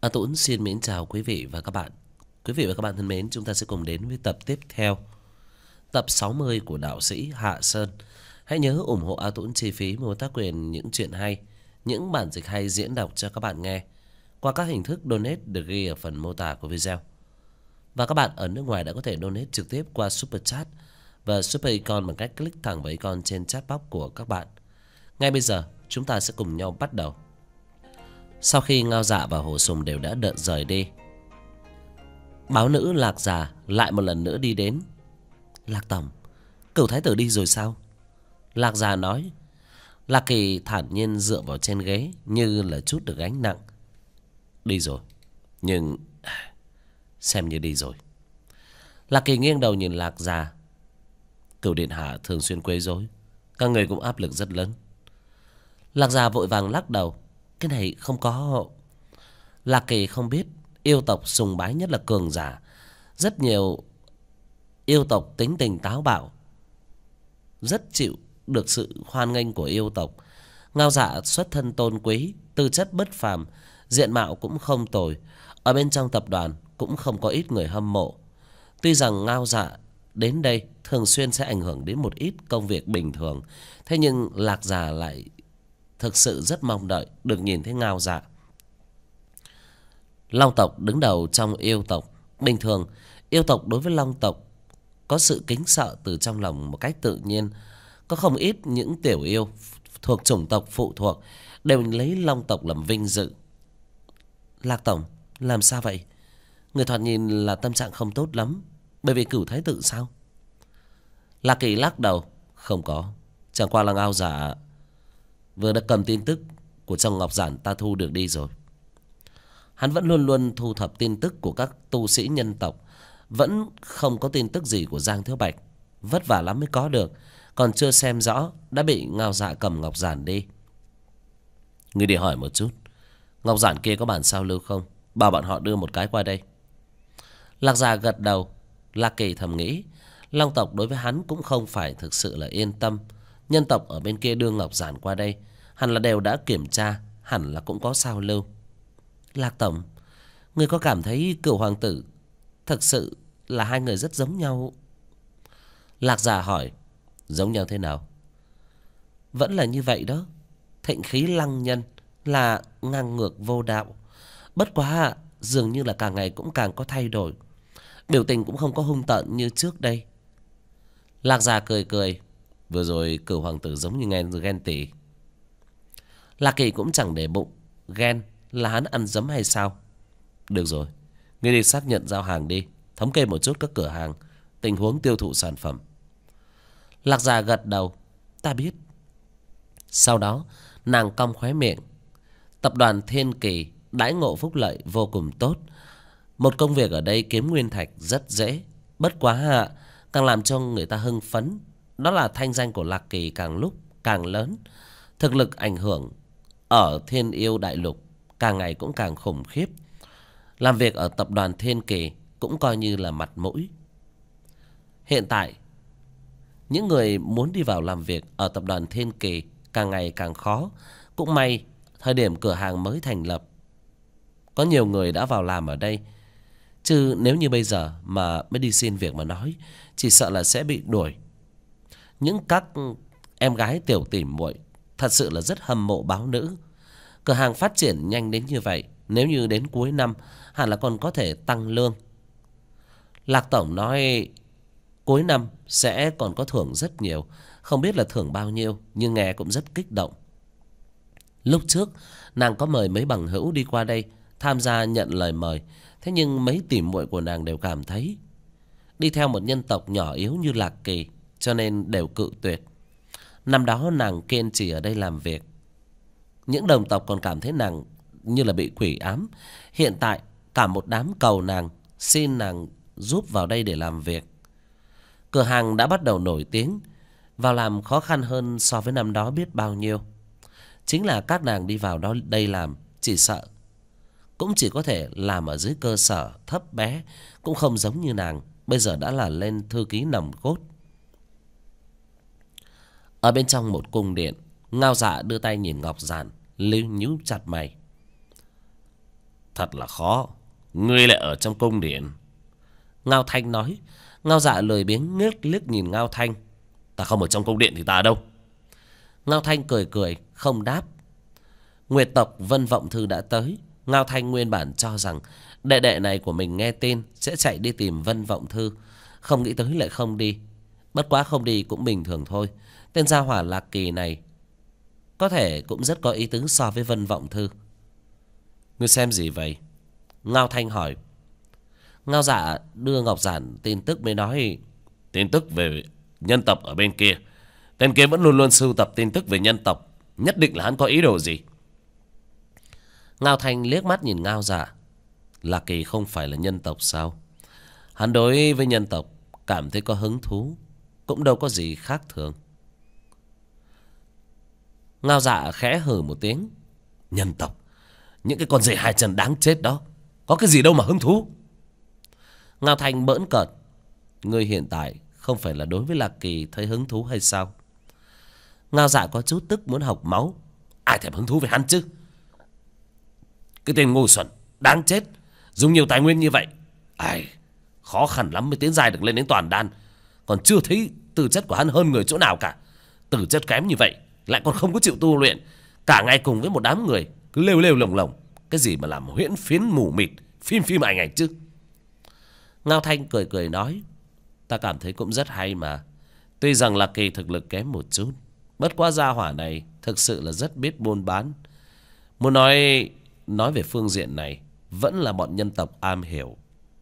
A Tũng xin mến chào quý vị và các bạn. Quý vị và các bạn thân mến, chúng ta sẽ cùng đến với tập tiếp theo, tập 60 của đạo sĩ Hạ Sơn. Hãy nhớ ủng hộ A Tũng chi phí mua tác quyền những chuyện hay, những bản dịch hay diễn đọc cho các bạn nghe qua các hình thức donate được ghi ở phần mô tả của video. Và các bạn ở nước ngoài đã có thể donate trực tiếp qua Super Chat và Super Icon bằng cách click thẳng vào icon trên chat box của các bạn. Ngay bây giờ, chúng ta sẽ cùng nhau bắt đầu. Sau khi Ngao Dạ và Hồ Sùng đều đã đợi rời đi, báo nữ Lạc Già lại một lần nữa đi đến. Lạc Tổng, cửu thái tử đi rồi sao? Lạc Già nói. Lạc Kỳ thản nhiên dựa vào trên ghế như là chút được gánh nặng. Đi rồi, nhưng xem như đi rồi. Lạc Kỳ nghiêng đầu nhìn Lạc Già. Cửu điện hạ thường xuyên quấy rối, các người cũng áp lực rất lớn. Lạc Già vội vàng lắc đầu. Cái này không có. Lạc Kỳ không biết yêu tộc sùng bái nhất là cường giả. Rất nhiều yêu tộc tính tình táo bạo, rất chịu được sự hoan nghênh của yêu tộc. Ngao Dạ xuất thân tôn quý, tư chất bất phàm, diện mạo cũng không tồi. Ở bên trong tập đoàn cũng không có ít người hâm mộ. Tuy rằng Ngao Dạ đến đây thường xuyên sẽ ảnh hưởng đến một ít công việc bình thường, thế nhưng Lạc Già lại thực sự rất mong đợi được nhìn thấy Ngao Dạ. Long tộc đứng đầu trong yêu tộc. Bình thường yêu tộc đối với long tộc có sự kính sợ từ trong lòng một cách tự nhiên. Có không ít những tiểu yêu thuộc chủng tộc phụ thuộc đều lấy long tộc làm vinh dự. Lạc Tổng, làm sao vậy? Người thoạt nhìn là tâm trạng không tốt lắm. Bởi vì cửu thái tử sao? Lạc Kỳ lắc đầu. Không có, chẳng qua là Ngao Dạ vừa đã cầm tin tức của trong ngọc giản ta thu được đi rồi. Hắn vẫn luôn luôn thu thập tin tức của các tu sĩ nhân tộc, vẫn không có tin tức gì của Giang Thiếu Bạch. Vất vả lắm mới có được, còn chưa xem rõ đã bị Ngao Dạ cầm ngọc giản đi. Ngươi đi hỏi một chút, ngọc giản kia có bản sao lưu không? Bảo bọn họ đưa một cái qua đây. Lạc Già gật đầu. Lạc Kỳ thầm nghĩ, long tộc đối với hắn cũng không phải thực sự là yên tâm. Nhân tộc ở bên kia đưa ngọc giản qua đây, hẳn là đều đã kiểm tra, hẳn là cũng có sao lưu. Lạc Tổng, người có cảm thấy cửu hoàng tử thực sự là hai người rất giống nhau? Lạc Già hỏi. Giống nhau thế nào? Vẫn là như vậy đó. Thịnh khí lăng nhân, là ngang ngược vô đạo. Bất quá dường như là càng ngày cũng càng có thay đổi, biểu tình cũng không có hung tợn như trước đây. Lạc Già cười cười. Vừa rồi cửu hoàng tử giống như nghe ghen tị. Lạc Kỳ cũng chẳng để bụng. Ghen là hắn ăn dấm hay sao? Được rồi, ngươi đi xác nhận giao hàng đi, thống kê một chút các cửa hàng, tình huống tiêu thụ sản phẩm. Lạc Già gật đầu. Ta biết. Sau đó nàng cong khóe miệng. Tập đoàn Thiên Kỳ đãi ngộ phúc lợi vô cùng tốt. Một công việc ở đây kiếm nguyên thạch rất dễ. Bất quá càng làm cho người ta hưng phấn, đó là thanh danh của Lạc Kỳ càng lúc càng lớn. Thực lực ảnh hưởng ở Thiên Yêu Đại Lục càng ngày cũng càng khủng khiếp. Làm việc ở tập đoàn Thiên Kỳ cũng coi như là mặt mũi. Hiện tại những người muốn đi vào làm việc ở tập đoàn Thiên Kỳ càng ngày càng khó. Cũng may thời điểm cửa hàng mới thành lập, có nhiều người đã vào làm ở đây. Chứ nếu như bây giờ mà mới đi xin việc mà nói, chỉ sợ là sẽ bị đuổi. Những các em gái tiểu tỉ muội thật sự là rất hâm mộ báo nữ. Cửa hàng phát triển nhanh đến như vậy, nếu như đến cuối năm hẳn là còn có thể tăng lương. Lạc Tổng nói cuối năm sẽ còn có thưởng rất nhiều. Không biết là thưởng bao nhiêu, nhưng nghe cũng rất kích động. Lúc trước nàng có mời mấy bằng hữu đi qua đây tham gia nhận lời mời. Thế nhưng mấy tỉ muội của nàng đều cảm thấy đi theo một nhân tộc nhỏ yếu như Lạc Kỳ, cho nên đều cự tuyệt. Năm đó nàng kiên trì ở đây làm việc, những đồng tộc còn cảm thấy nàng như là bị quỷ ám. Hiện tại cả một đám cầu nàng, xin nàng giúp vào đây để làm việc. Cửa hàng đã bắt đầu nổi tiếng, vào làm khó khăn hơn so với năm đó biết bao nhiêu. Chính là các nàng đi vào đây làm, chỉ sợ cũng chỉ có thể làm ở dưới cơ sở thấp bé, cũng không giống như nàng bây giờ đã là lên thư ký nòng cốt. Ở bên trong một cung điện, Ngao Dạ đưa tay nhìn ngọc giản, lưu nhíu chặt mày. Thật là khó. Ngươi lại ở trong cung điện. Ngao Thanh nói. Ngao Dạ lười biếng liếc nhìn Ngao Thanh. Ta không ở trong cung điện thì ta ở đâu? Ngao Thanh cười cười không đáp. Nguyệt tộc Vân Vọng Thư đã tới. Ngao Thanh nguyên bản cho rằng đệ đệ này của mình nghe tin sẽ chạy đi tìm Vân Vọng Thư, không nghĩ tới lại không đi. Bất quá không đi cũng bình thường thôi. Tên gia hỏa Lạc Kỳ này có thể cũng rất có ý tứ so với Vân Vọng Thư. Ngươi xem gì vậy? Ngao Thanh hỏi. Ngao Dạ đưa Ngọc Giản tin tức mới nói. Tin tức về nhân tộc ở bên kia. Tên kia vẫn luôn luôn sưu tập tin tức về nhân tộc. Nhất định là hắn có ý đồ gì. Ngao Thanh liếc mắt nhìn Ngao Dạ. Lạc Kỳ không phải là nhân tộc sao? Hắn đối với nhân tộc cảm thấy có hứng thú, cũng đâu có gì khác thường. Ngao Dạ khẽ hừ một tiếng. Nhân tộc? Những cái con dê hai chân đáng chết đó, có cái gì đâu mà hứng thú. Ngao Thanh bỡn cợt. Ngươi hiện tại không phải là đối với Lạc Kỳ thấy hứng thú hay sao? Ngao Dạ có chút tức muốn học máu. Ai thèm hứng thú với hắn chứ? Cái tên ngu xuẩn đáng chết, dùng nhiều tài nguyên như vậy, ai, khó khăn lắm mới tiến giai được lên đến toàn đan. Còn chưa thấy tư chất của hắn hơn người chỗ nào cả. Tư chất kém như vậy lại còn không có chịu tu luyện, cả ngày cùng với một đám người cứ lêu lêu lồng lồng. Cái gì mà làm huyễn phiến mù mịt, phim ảnh ảnh chứ. Ngao Thanh cười cười nói. Ta cảm thấy cũng rất hay mà. Tuy rằng là Kỳ thực lực kém một chút, bất quá gia hỏa này thực sự là rất biết buôn bán. Muốn nói về phương diện này vẫn là bọn nhân tộc am hiểu.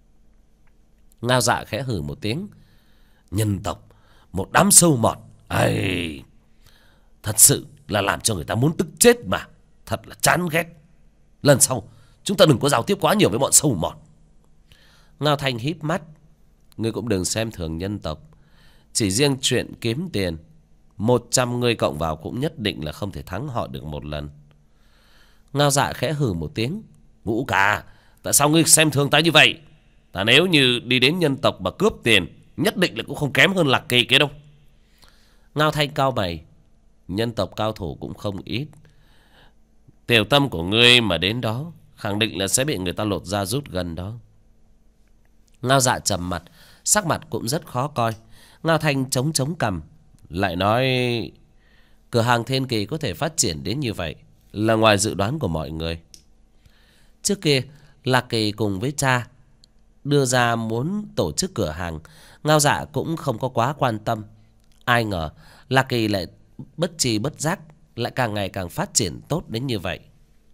Ngao Dạ khẽ hừ một tiếng. Nhân tộc, một đám sâu mọt, ai, thật sự là làm cho người ta muốn tức chết mà. Thật là chán ghét. Lần sau chúng ta đừng có giao tiếp quá nhiều với bọn sâu mọt. Ngao Thanh híp mắt. Ngươi cũng đừng xem thường nhân tộc. Chỉ riêng chuyện kiếm tiền, 100 người cộng vào cũng nhất định là không thể thắng họ được một lần. Ngao Dạ khẽ hừ một tiếng. Ngũ Ca, tại sao ngươi xem thường ta như vậy? Ta nếu như đi đến nhân tộc mà cướp tiền, nhất định là cũng không kém hơn Lạc Kỳ kia đâu. Ngao Thanh cau mày. Nhân tộc cao thủ cũng không ít. Tiểu tâm của ngươi mà đến đó, khẳng định là sẽ bị người ta lột da rút gần đó. Ngao Dạ trầm mặt, sắc mặt cũng rất khó coi. Ngao Thanh chống cằm, lại nói. Cửa hàng Thiên Kỳ có thể phát triển đến như vậy là ngoài dự đoán của mọi người. Trước kia Lạc Kỳ cùng với cha đưa ra muốn tổ chức cửa hàng, Ngao Dạ cũng không có quá quan tâm. Ai ngờ Lạc Kỳ lại bất tri bất giác lại càng ngày càng phát triển tốt đến như vậy.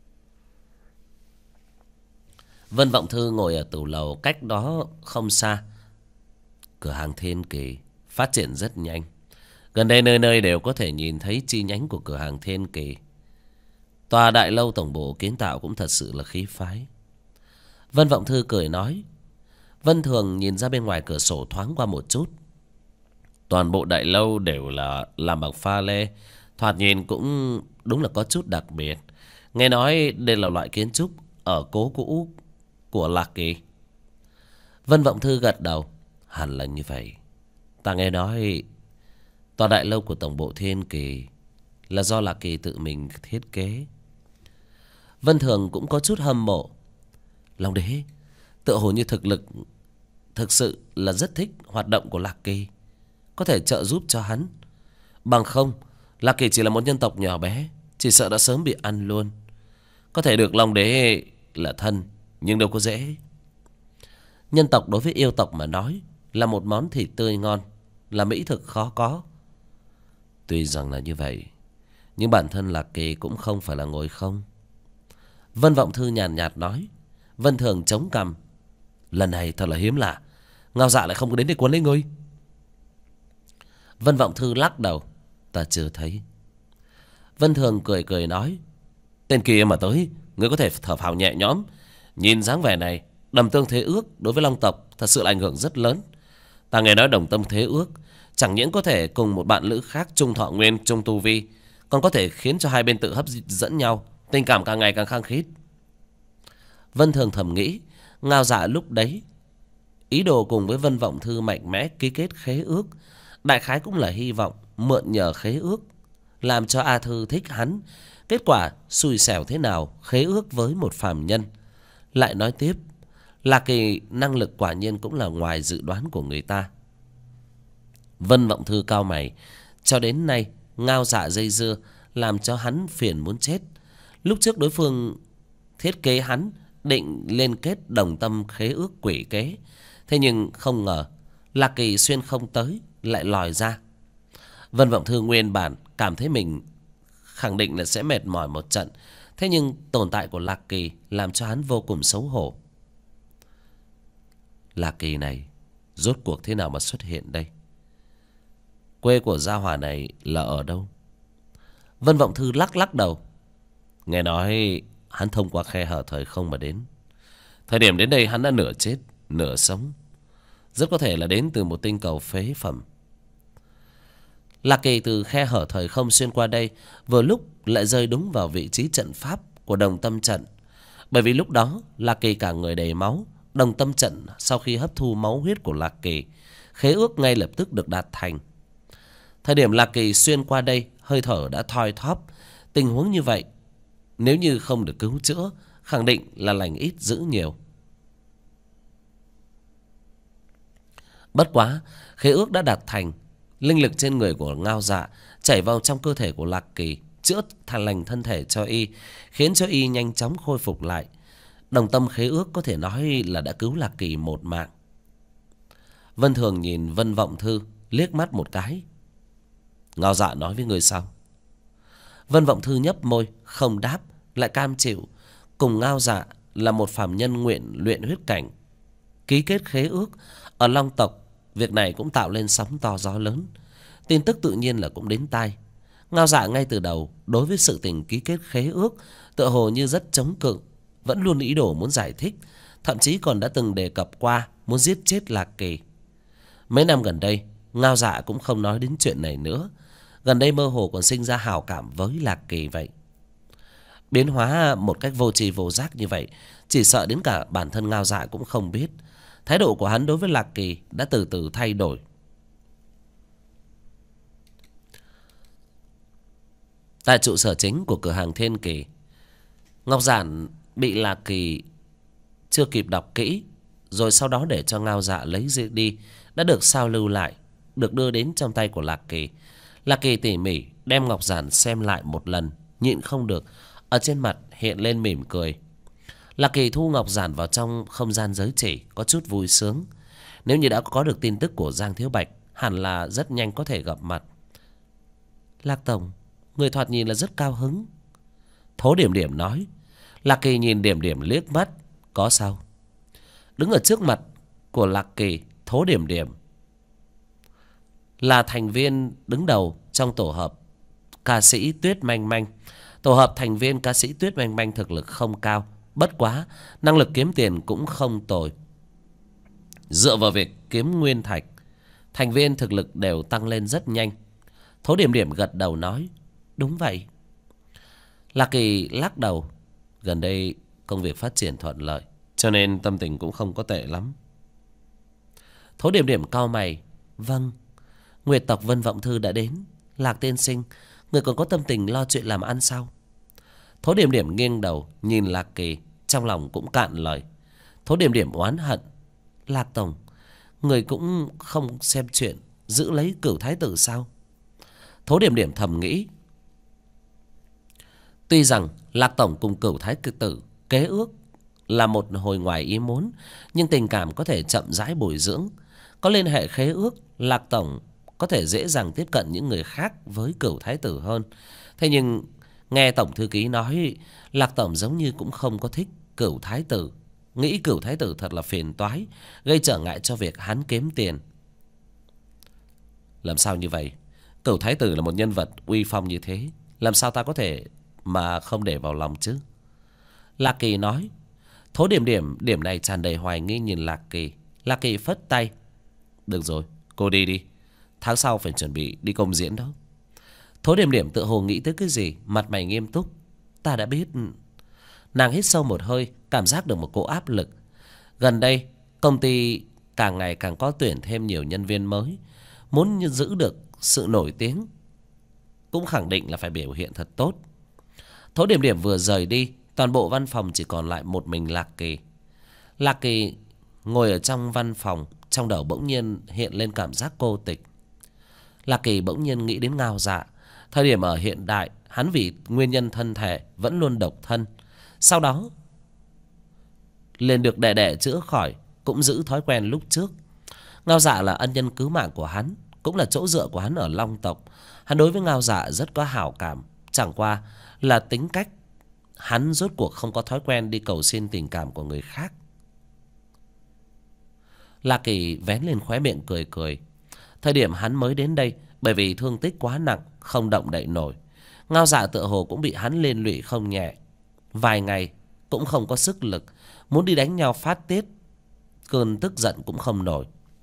Vân Vọng Thư ngồi ở tủ lầu cách đó không xa. Cửa hàng Thiên Kỳ phát triển rất nhanh. Gần đây nơi nơi đều có thể nhìn thấy chi nhánh của cửa hàng Thiên Kỳ. Tòa đại lâu tổng bộ kiến tạo cũng thật sự là khí phái. Vân Vọng Thư cười nói. Vân Thường nhìn ra bên ngoài cửa sổ thoáng qua một chút. Toàn bộ đại lâu đều là làm bằng pha lê, thoạt nhìn cũng đúng là có chút đặc biệt. Nghe nói đây là loại kiến trúc ở cố cũ của Lạc Kỳ. Vân Vọng Thư gật đầu. Hẳn là như vậy. Ta nghe nói tòa đại lâu của tổng bộ Thiên Kỳ là do Lạc Kỳ tự mình thiết kế. Vân Thường cũng có chút hâm mộ. Long Đế tựa hồ như thực sự là rất thích hoạt động của Lạc Kỳ, có thể trợ giúp cho hắn. Bằng không Lạc Kỳ chỉ là một nhân tộc nhỏ bé, chỉ sợ đã sớm bị ăn luôn. Có thể được Long Đế là thân, nhưng đâu có dễ. Nhân tộc đối với yêu tộc mà nói là một món thịt tươi ngon, là mỹ thực khó có. Tuy rằng là như vậy, nhưng bản thân Lạc Kỳ cũng không phải là ngồi không. Vân Vọng Thư nhàn nhạt nói. Vân Thường chống cằm. Lần này thật là hiếm lạ, Ngao Dạ lại không có đến để cuốn lấy ngươi. Vân Vọng Thư lắc đầu. Ta chưa thấy. Vân Thường cười cười nói. Tên kia mà tới, ngươi có thể thở phào nhẹ nhõm. Nhìn dáng vẻ này, Đầm Tương Thế Ước đối với Long tộc thật sự là ảnh hưởng rất lớn. Ta nghe nói Đồng Tâm Thế Ước chẳng những có thể cùng một bạn nữ khác chung thọ nguyên, chung tu vi, còn có thể khiến cho hai bên tự hấp dẫn nhau, tình cảm càng ngày càng khăng khít. Vân Thường thầm nghĩ, Ngao Dạ lúc đấy ý đồ cùng với Vân Vọng Thư mạnh mẽ ký kết khế ước, đại khái cũng là hy vọng mượn nhờ khế ước làm cho A Thư thích hắn. Kết quả xui xẻo thế nào, khế ước với một phàm nhân lại nói tiếp. Lạc Kỳ năng lực quả nhiên cũng là ngoài dự đoán của người ta. Vân Vọng Thư cau mày. Cho đến nay Ngao Dạ dây dưa làm cho hắn phiền muốn chết. Lúc trước đối phương thiết kế hắn định liên kết đồng tâm khế ước quỷ kế. Thế nhưng không ngờ Lạc Kỳ xuyên không tới, lại lòi ra. Vân Vọng Thư nguyên bản cảm thấy mình khẳng định là sẽ mệt mỏi một trận. Thế nhưng tồn tại của Lạc Kỳ làm cho hắn vô cùng xấu hổ. Lạc Kỳ này rốt cuộc thế nào mà xuất hiện đây? Quê của gia hỏa này là ở đâu? Vân Vọng Thư lắc lắc đầu. Nghe nói hắn thông qua khe hở thời không mà đến. Thời điểm đến đây hắn đã nửa chết nửa sống. Rất có thể là đến từ một tinh cầu phế phẩm. Lạc Kỳ từ khe hở thời không xuyên qua đây, vừa lúc lại rơi đúng vào vị trí trận pháp của đồng tâm trận. Bởi vì lúc đó Lạc Kỳ cả người đầy máu. Đồng tâm trận sau khi hấp thu máu huyết của Lạc Kỳ, khế ước ngay lập tức được đạt thành. Thời điểm Lạc Kỳ xuyên qua đây, hơi thở đã thoi thóp. Tình huống như vậy, nếu như không được cứu chữa, khẳng định là lành ít dữ nhiều. Bất quá khế ước đã đạt thành. Linh lực trên người của Ngao Dạ chảy vào trong cơ thể của Lạc Kỳ, chữa thành lành thân thể cho y, khiến cho y nhanh chóng khôi phục lại. Đồng tâm khế ước có thể nói là đã cứu Lạc Kỳ một mạng. Vân Thường nhìn Vân Vọng Thư liếc mắt một cái. Ngao Dạ nói với người sao? Vân Vọng Thư nhấp môi không đáp, lại cam chịu. Cùng Ngao Dạ là một phàm nhân nguyện luyện huyết cảnh, ký kết khế ước ở Long tộc. Việc này cũng tạo lên sóng to gió lớn. Tin tức tự nhiên là cũng đến tai. Ngao Dạ ngay từ đầu đối với sự tình ký kết khế ước tựa hồ như rất chống cự, vẫn luôn ý đồ muốn giải thích, thậm chí còn đã từng đề cập qua muốn giết chết Lạc Kỳ. Mấy năm gần đây Ngao Dạ cũng không nói đến chuyện này nữa. Gần đây mơ hồ còn sinh ra hảo cảm với Lạc Kỳ vậy. Biến hóa một cách vô tri vô giác như vậy, chỉ sợ đến cả bản thân Ngao Dạ cũng không biết. Thái độ của hắn đối với Lạc Kỳ đã từ từ thay đổi. Tại trụ sở chính của cửa hàng Thiên Kỳ, ngọc giản bị Lạc Kỳ chưa kịp đọc kỹ, rồi sau đó để cho Ngao Dạ lấy đi, đã được sao lưu lại, được đưa đến trong tay của Lạc Kỳ. Lạc Kỳ tỉ mỉ đem ngọc giản xem lại một lần, nhịn không được, ở trên mặt hiện lên mỉm cười. Lạc Kỳ thu ngọc giản vào trong không gian giới chỉ, có chút vui sướng. Nếu như đã có được tin tức của Giang Thiếu Bạch, hẳn là rất nhanh có thể gặp mặt. Lạc tổng, người thoạt nhìn là rất cao hứng. Thố Điểm Điểm nói. Lạc Kỳ nhìn Điểm Điểm liếc mắt. Có sao? Đứng ở trước mặt của Lạc Kỳ, Thố Điểm Điểm là thành viên đứng đầu trong tổ hợp ca sĩ Tuyết Manh Manh. Tổ hợp thành viên ca sĩ Tuyết Manh Manh thực lực không cao, bất quá năng lực kiếm tiền cũng không tồi. Dựa vào việc kiếm nguyên thạch, thành viên thực lực đều tăng lên rất nhanh. Thố Điểm Điểm gật đầu nói. Đúng vậy. Lạc Kỳ lắc đầu. Gần đây công việc phát triển thuận lợi, cho nên tâm tình cũng không có tệ lắm. Thố Điểm Điểm cau mày. Vâng, Nguyệt tộc Vân Vọng Thư đã đến. Lạc tiên sinh, người còn có tâm tình lo chuyện làm ăn sao? Thố Điểm Điểm nghiêng đầu nhìn Lạc Kỳ, trong lòng cũng cạn lời. Thố Điểm Điểm oán hận. Lạc tổng, người cũng không xem chuyện giữ lấy Cửu Thái tử sao? Thố Điểm Điểm thầm nghĩ. Tuy rằng Lạc tổng cùng Cửu Thái tử kế ước là một hồi ngoài ý muốn, nhưng tình cảm có thể chậm rãi bồi dưỡng. Có liên hệ khế ước, Lạc tổng có thể dễ dàng tiếp cận những người khác với Cửu Thái tử hơn. Thế nhưng nghe tổng thư ký nói, Lạc tổng giống như cũng không có thích Cửu Thái tử, nghĩ Cửu Thái tử thật là phiền toái, gây trở ngại cho việc hắn kiếm tiền. Làm sao như vậy? Cửu Thái tử là một nhân vật uy phong như thế, làm sao ta có thể mà không để vào lòng chứ? Lạc Kỳ nói. Thố Điểm Điểm điểm này tràn đầy hoài nghi nhìn Lạc Kỳ. Lạc Kỳ phất tay. Được rồi, cô đi đi, tháng sau phải chuẩn bị đi công diễn đó. Thố Điểm Điểm tự hồ nghĩ tới cái gì, mặt mày nghiêm túc. Ta đã biết. Nàng hít sâu một hơi, cảm giác được một cỗ áp lực. Gần đây công ty càng ngày càng có tuyển thêm nhiều nhân viên mới. Muốn giữ được sự nổi tiếng, cũng khẳng định là phải biểu hiện thật tốt. Thố Điểm Điểm vừa rời đi, Toàn bộ văn phòng chỉ còn lại một mình Lạc Kỳ. Lạc Kỳ ngồi ở trong văn phòng, trong đầu bỗng nhiên hiện lên cảm giác cô tịch. Lạc Kỳ bỗng nhiên nghĩ đến Ngao Dạ. Thời điểm ở hiện đại, hắn vì nguyên nhân thân thể vẫn luôn độc thân. Sau đó liền được đẻ chữa khỏi, cũng giữ thói quen lúc trước. Ngao Dạ là ân nhân cứu mạng của hắn, cũng là chỗ dựa của hắn ở Long tộc. Hắn đối với Ngao Dạ rất có hảo cảm. Chẳng qua là tính cách hắn rốt cuộc không có thói quen đi cầu xin tình cảm của người khác. Lạc Kỳ vén lên khóe miệng cười cười. Thời điểm hắn mới đến đây, bởi vì thương tích quá nặng, không động đậy nổi, Ngao Dạ tựa hồ cũng bị hắn liên lụy không nhẹ. Vài ngày cũng không có sức lực, muốn đi đánh nhau phát tiết cơn tức giận cũng không nổi.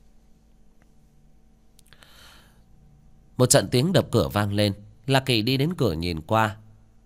Một trận tiếng đập cửa vang lên. Lạc Kỳ đi đến cửa nhìn qua.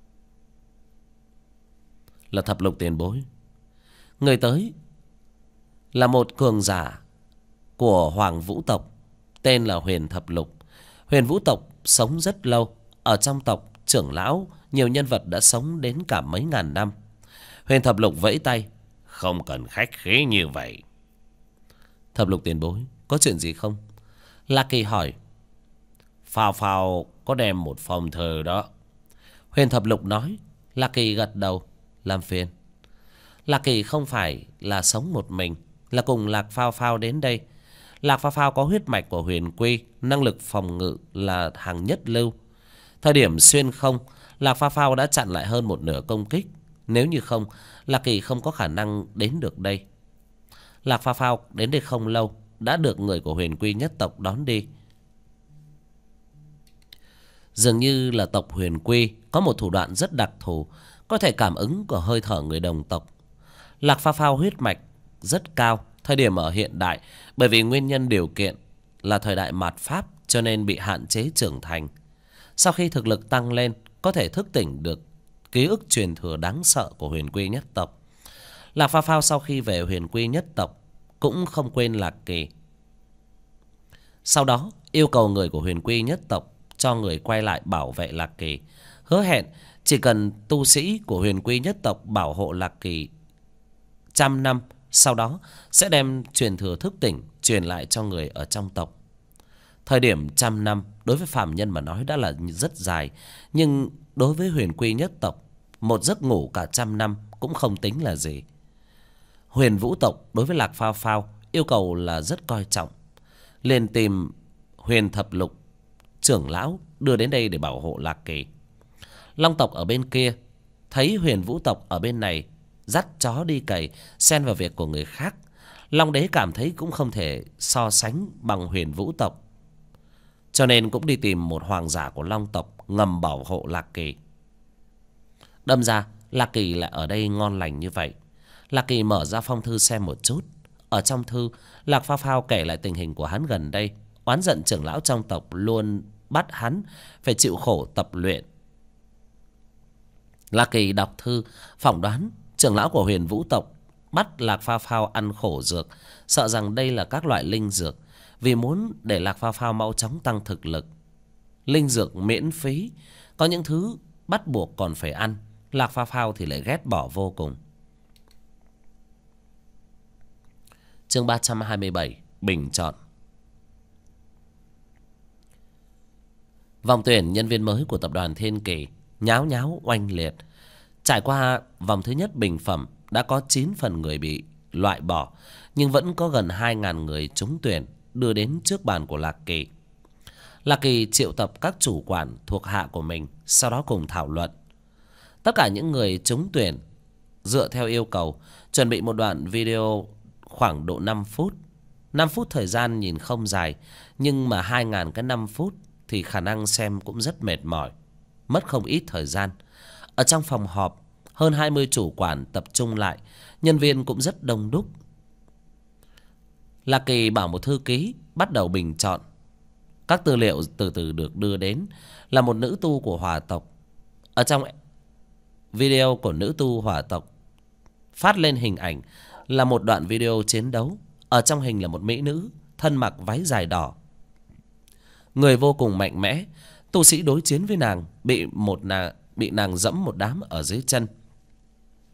Là Thập Lục tiền bối. Người tới là một cường giả của Hoàng Vũ tộc, tên là Huyền Thập Lục. Huyền Vũ tộc sống rất lâu. Ở trong tộc trưởng lão, nhiều nhân vật đã sống đến cả mấy ngàn năm. Huyền Thập Lục vẫy tay. Không cần khách khí như vậy. Thập Lục tiền bối, có chuyện gì không? Lạc Kỳ hỏi. Phao Phao có đem một phong thơ đó. Huyền Thập Lục nói. Lạc Kỳ gật đầu. Làm phiền. Lạc Kỳ không phải là sống một mình, là cùng Lạc Phao Phao đến đây. Lạc Phao Phao có huyết mạch của Huyền Quy, năng lực phòng ngự là hàng nhất lưu. Thời điểm xuyên không, Lạc Phao Phao đã chặn lại hơn một nửa công kích. Nếu như không, Lạc Kỳ không có khả năng đến được đây. Lạc Phao Phao đến đây không lâu, đã được người của Huyền Quy nhất tộc đón đi. Dường như là tộc Huyền Quy có một thủ đoạn rất đặc thù, có thể cảm ứng của hơi thở người đồng tộc. Lạc Phao Phao huyết mạch rất cao. Thời điểm ở hiện đại, bởi vì nguyên nhân điều kiện là thời đại mạt Pháp, cho nên bị hạn chế trưởng thành. Sau khi thực lực tăng lên, có thể thức tỉnh được ký ức truyền thừa đáng sợ của Huyền Quy nhất tộc. Lạc Phao Phao sau khi về Huyền Quy nhất tộc cũng không quên Lạc Kỳ. Sau đó yêu cầu người của Huyền Quy nhất tộc cho người quay lại bảo vệ Lạc Kỳ, hứa hẹn chỉ cần tu sĩ của Huyền Quy nhất tộc bảo hộ Lạc Kỳ 100 năm, sau đó sẽ đem truyền thừa thức tỉnh truyền lại cho người ở trong tộc. Thời điểm 100 năm đối với phàm nhân mà nói đã là rất dài, nhưng đối với Huyền Quy nhất tộc, một giấc ngủ cả 100 năm cũng không tính là gì. Huyền Vũ tộc đối với Lạc Phao Phao yêu cầu là rất coi trọng, liền tìm Huyền Thập Lục trưởng lão đưa đến đây để bảo hộ Lạc Kỳ. Long tộc ở bên kia thấy Huyền Vũ tộc ở bên này dắt chó đi cày, xen vào việc của người khác, Long đế cảm thấy cũng không thể so sánh bằng Huyền Vũ tộc, cho nên cũng đi tìm một hoàng giả của Long tộc ngầm bảo hộ Lạc Kỳ. Đâm ra Lạc Kỳ lại ở đây ngon lành như vậy. Lạc Kỳ mở ra phong thư xem một chút. Ở trong thư, Lạc Phao Phao kể lại tình hình của hắn gần đây, oán giận trưởng lão trong tộc luôn bắt hắn phải chịu khổ tập luyện. Lạc Kỳ đọc thư phỏng đoán trưởng lão của Huyền Vũ tộc bắt Lạc Phao Phao ăn khổ dược, sợ rằng đây là các loại linh dược, vì muốn để Lạc Phao Phao mau chóng tăng thực lực. Linh dược miễn phí, có những thứ bắt buộc còn phải ăn, Lạc Phao Phao thì lại ghét bỏ vô cùng. Chương 327 bình chọn. Vòng tuyển nhân viên mới của tập đoàn Thiên Kỳ nháo nháo oanh liệt. Trải qua vòng thứ nhất bình phẩm, đã có 9 phần người bị loại bỏ, nhưng vẫn có gần 2.000 người trúng tuyển đưa đến trước bàn của Lạc Kỳ. Lạc Kỳ triệu tập các chủ quản thuộc hạ của mình, sau đó cùng thảo luận. Tất cả những người trúng tuyển dựa theo yêu cầu chuẩn bị một đoạn video khoảng độ 5 phút. 5 phút thời gian nhìn không dài, nhưng mà 2.000 cái 5 phút thì khả năng xem cũng rất mệt mỏi, mất không ít thời gian. Ở trong phòng họp, hơn 20 chủ quản tập trung lại, nhân viên cũng rất đông đúc. Lạc Kỳ bảo một thư ký bắt đầu bình chọn. Các tư liệu từ từ được đưa đến, là một nữ tu của Hỏa tộc. Ở trong video của nữ tu Hỏa tộc phát lên hình ảnh là một đoạn video chiến đấu. Ở trong hình là một mỹ nữ thân mặc váy dài đỏ, người vô cùng mạnh mẽ. Tu sĩ đối chiến với nàng bị nàng giẫm một đám ở dưới chân.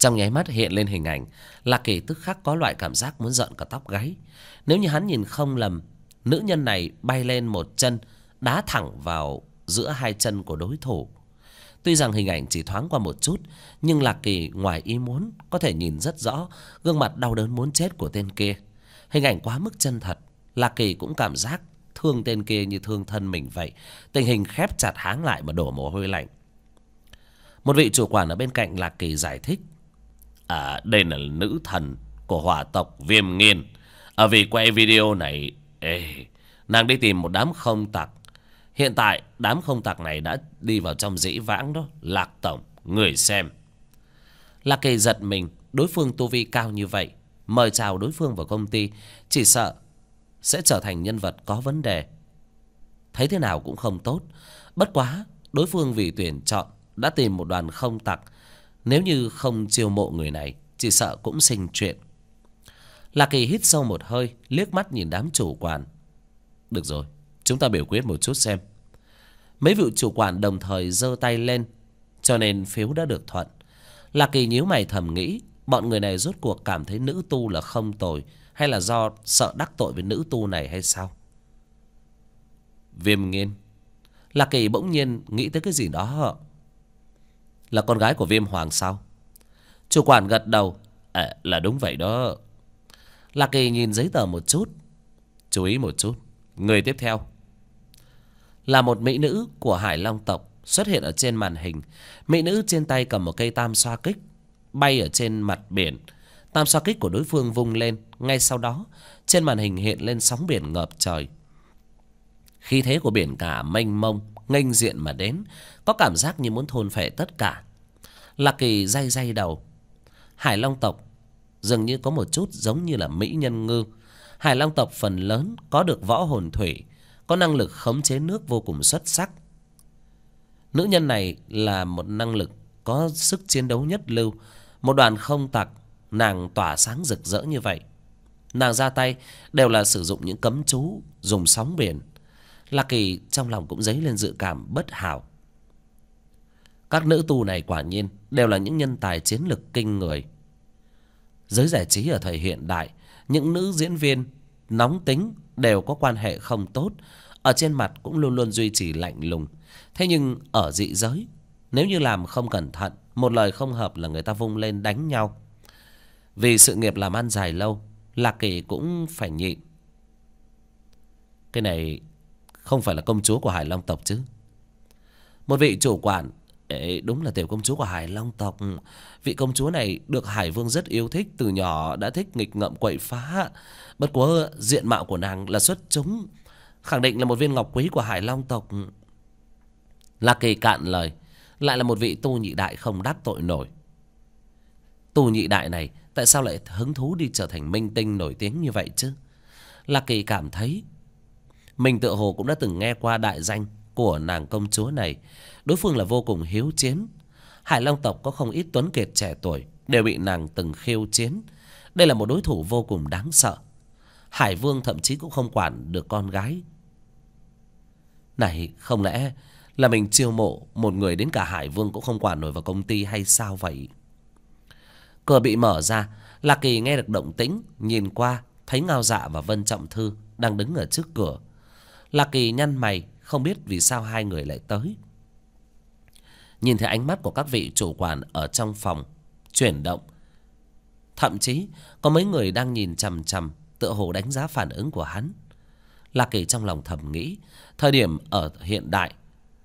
Trong nháy mắt hiện lên hình ảnh, Lạc Kỳ tức khắc có loại cảm giác muốn giận cả tóc gáy. Nếu như hắn nhìn không lầm, nữ nhân này bay lên một chân, đá thẳng vào giữa hai chân của đối thủ. Tuy rằng hình ảnh chỉ thoáng qua một chút, nhưng Lạc Kỳ ngoài ý muốn có thể nhìn rất rõ gương mặt đau đớn muốn chết của tên kia. Hình ảnh quá mức chân thật, Lạc Kỳ cũng cảm giác thương tên kia như thương thân mình vậy. Tình hình khép chặt háng lại mà đổ mồ hôi lạnh. Một vị chủ quản ở bên cạnh Lạc Kỳ giải thích. Đây là nữ thần của hỏa tộc Viêm Nghiên. Vì quay video này, nàng đi tìm một đám không tặc. Hiện tại đám không tặc này đã đi vào trong dĩ vãng đó. Lạc tổng, người xem. Lạc Kỳ giật mình, đối phương tu vi cao như vậy, mời chào đối phương vào công ty, chỉ sợ sẽ trở thành nhân vật có vấn đề. Thấy thế nào cũng không tốt. Bất quá đối phương vì tuyển chọn đã tìm một đoàn không tặc, nếu như không chiêu mộ người này, chỉ sợ cũng sinh chuyện. Lạc Kỳ hít sâu một hơi, liếc mắt nhìn đám chủ quản. Được rồi, chúng ta biểu quyết một chút xem. Mấy vị chủ quản đồng thời giơ tay lên, cho nên phiếu đã được thuận. Lạc Kỳ nhíu mày thầm nghĩ, bọn người này rốt cuộc cảm thấy nữ tu là không tồi, hay là do sợ đắc tội với nữ tu này hay sao? Viêm Nghiên. Lạc Kỳ bỗng nhiên nghĩ tới cái gì đó. Là con gái của Viêm Hoàng sao? Chủ quản gật đầu. Là đúng vậy đó. Lạc Kỳ nhìn giấy tờ một chút. Chú ý một chút. Người tiếp theo là một mỹ nữ của Hải Long tộc xuất hiện ở trên màn hình. Mỹ nữ trên tay cầm một cây tam xoa kích, bay ở trên mặt biển. Tam xoa kích của đối phương vung lên, ngay sau đó trên màn hình hiện lên sóng biển ngập trời. Khí thế của biển cả mênh mông nghênh diện mà đến, có cảm giác như muốn thôn phệ tất cả. Lạc Kỳ day day đầu. Hải Long tộc dường như có một chút giống như là mỹ nhân ngư. Hải Long tộc phần lớn có được võ hồn thủy, có năng lực khống chế nước vô cùng xuất sắc. Nữ nhân này là một năng lực có sức chiến đấu nhất lưu. Một đoàn không tặc, nàng tỏa sáng rực rỡ như vậy. Nàng ra tay đều là sử dụng những cấm chú, dùng sóng biển. Lạc Kỳ trong lòng cũng dấy lên dự cảm bất hảo. Các nữ tu này quả nhiên đều là những nhân tài chiến lực kinh người. Giới giải trí ở thời hiện đại, những nữ diễn viên nóng tính đều có quan hệ không tốt, ở trên mặt cũng luôn luôn duy trì lạnh lùng. Thế nhưng ở dị giới, nếu như làm không cẩn thận, một lời không hợp là người ta vung lên đánh nhau. Vì sự nghiệp làm ăn dài lâu, Lạc Kỳ cũng phải nhịn. Cái này không phải là công chúa của Hải Long tộc chứ? Một vị chủ quản. Đúng là tiểu công chúa của Hải Long tộc. Vị công chúa này được Hải Vương rất yêu thích, từ nhỏ đã thích nghịch ngợm quậy phá. Bất quá diện mạo của nàng là xuất chúng, khẳng định là một viên ngọc quý của Hải Long tộc. Lạc Kỳ cạn lời. Lại là một vị tu nhị đại không đắc tội nổi. Tu nhị đại này tại sao lại hứng thú đi trở thành minh tinh nổi tiếng như vậy chứ? Lạc Kỳ cảm thấy mình tựa hồ cũng đã từng nghe qua đại danh của nàng công chúa này. Đối phương là vô cùng hiếu chiến. Hải Long tộc có không ít tuấn kiệt trẻ tuổi đều bị nàng từng khiêu chiến. Đây là một đối thủ vô cùng đáng sợ. Hải Vương thậm chí cũng không quản được con gái. Này, không lẽ là mình chiêu mộ một người đến cả Hải Vương cũng không quản nổi vào công ty hay sao vậy? Cửa bị mở ra, Lạc Kỳ nghe được động tĩnh, nhìn qua thấy Ngao Dạ và Vân Trọng Thư đang đứng ở trước cửa. Lạc Kỳ nhăn mày, không biết vì sao hai người lại tới. Nhìn thấy ánh mắt của các vị chủ quản ở trong phòng chuyển động, thậm chí có mấy người đang nhìn chằm chằm, tựa hồ đánh giá phản ứng của hắn. Lạc Kỳ trong lòng thầm nghĩ, thời điểm ở hiện đại,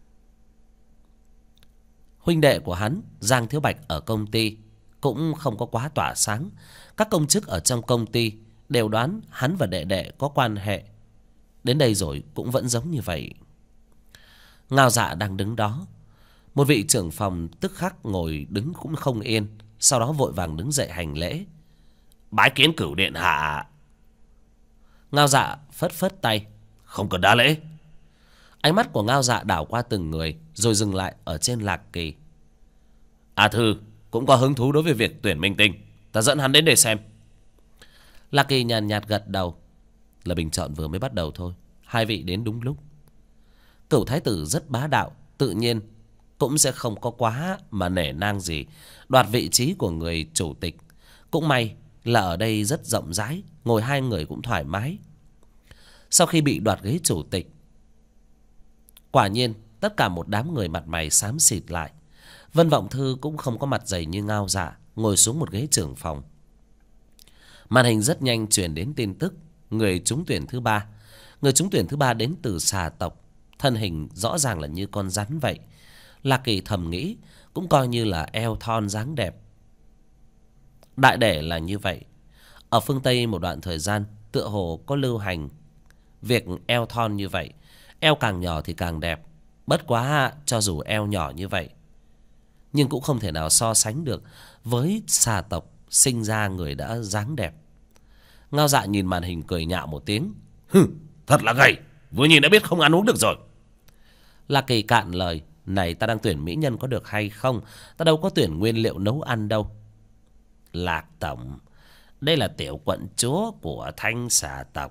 huynh đệ của hắn Giang Thiếu Bạch ở công ty cũng không có quá tỏa sáng. Các công chức ở trong công ty đều đoán hắn và đệ đệ có quan hệ. Đến đây rồi cũng vẫn giống như vậy. Ngao Dạ đang đứng đó. Một vị trưởng phòng tức khắc ngồi đứng cũng không yên, sau đó vội vàng đứng dậy hành lễ. Bái kiến cửu điện hạ. Ngao Dạ phất phất tay. Không cần đa lễ. Ánh mắt của Ngao Dạ đảo qua từng người, rồi dừng lại ở trên Lạc Kỳ. A Thư cũng có hứng thú đối với việc tuyển minh tinh, ta dẫn hắn đến để xem. Lạc Kỳ nhàn nhạt gật đầu. Là bình chọn vừa mới bắt đầu thôi, hai vị đến đúng lúc. Cửu thái tử rất bá đạo, tự nhiên cũng sẽ không có quá mà nể nang gì đoạt vị trí của người chủ tịch. Cũng may là ở đây rất rộng rãi, ngồi hai người cũng thoải mái. Sau khi bị đoạt ghế chủ tịch, quả nhiên tất cả một đám người mặt mày xám xịt lại. Vân Vọng Thư cũng không có mặt dày như Ngao Dạ, ngồi xuống một ghế trưởng phòng. Màn hình rất nhanh truyền đến tin tức người trúng tuyển thứ ba. Người trúng tuyển thứ ba đến từ xà tộc, thân hình rõ ràng là như con rắn vậy. Lạc Kỳ thầm nghĩ, cũng coi như là eo thon dáng đẹp. Đại để là như vậy. Ở phương Tây một đoạn thời gian tựa hồ có lưu hành việc eo thon như vậy. Eo càng nhỏ thì càng đẹp. Bất quá cho dù eo nhỏ như vậy, nhưng cũng không thể nào so sánh được với xà tộc sinh ra người đã dáng đẹp. Ngao Dạ nhìn màn hình cười nhạo một tiếng. Hừ, thật là gầy, vừa nhìn đã biết không ăn uống được rồi. Lạc Kỳ cạn lời. Này, ta đang tuyển mỹ nhân có được hay không? Ta đâu có tuyển nguyên liệu nấu ăn đâu. Lạc tổng, đây là tiểu quận chúa của Thanh xà tộc.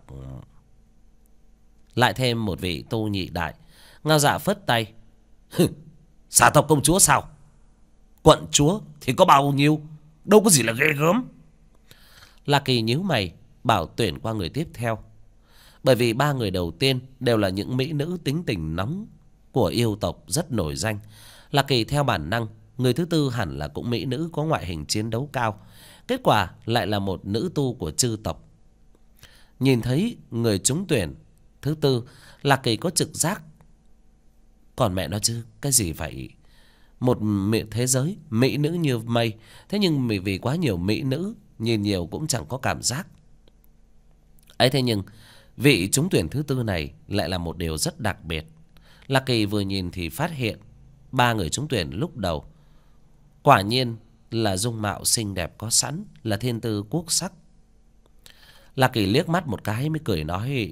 Lại thêm một vị tu nhị đại. Ngao Dạ phất tay. Xà tộc công chúa sao? Quận chúa thì có bao nhiêu, đâu có gì là ghê gớm. Lạc Kỳ nhíu mày, bảo tuyển qua người tiếp theo. Bởi vì ba người đầu tiên đều là những mỹ nữ tính tình nóng của yêu tộc rất nổi danh. Lạc Kỳ theo bản năng, người thứ tư hẳn là cũng mỹ nữ có ngoại hình chiến đấu cao. Kết quả lại là một nữ tu của chư tộc. Nhìn thấy người trúng tuyển thứ tư, Lạc Kỳ có trực giác. Còn mẹ nó chứ, cái gì vậy? Một thế giới mỹ nữ như mây. Thế nhưng vì quá nhiều mỹ nữ, nhìn nhiều cũng chẳng có cảm giác ấy. Thế nhưng vị trúng tuyển thứ tư này lại là một điều rất đặc biệt. Lạc Kỳ vừa nhìn thì phát hiện ba người trúng tuyển lúc đầu quả nhiên là dung mạo xinh đẹp có sẵn, là thiên tư quốc sắc. Lạc Kỳ liếc mắt một cái mới cười nói.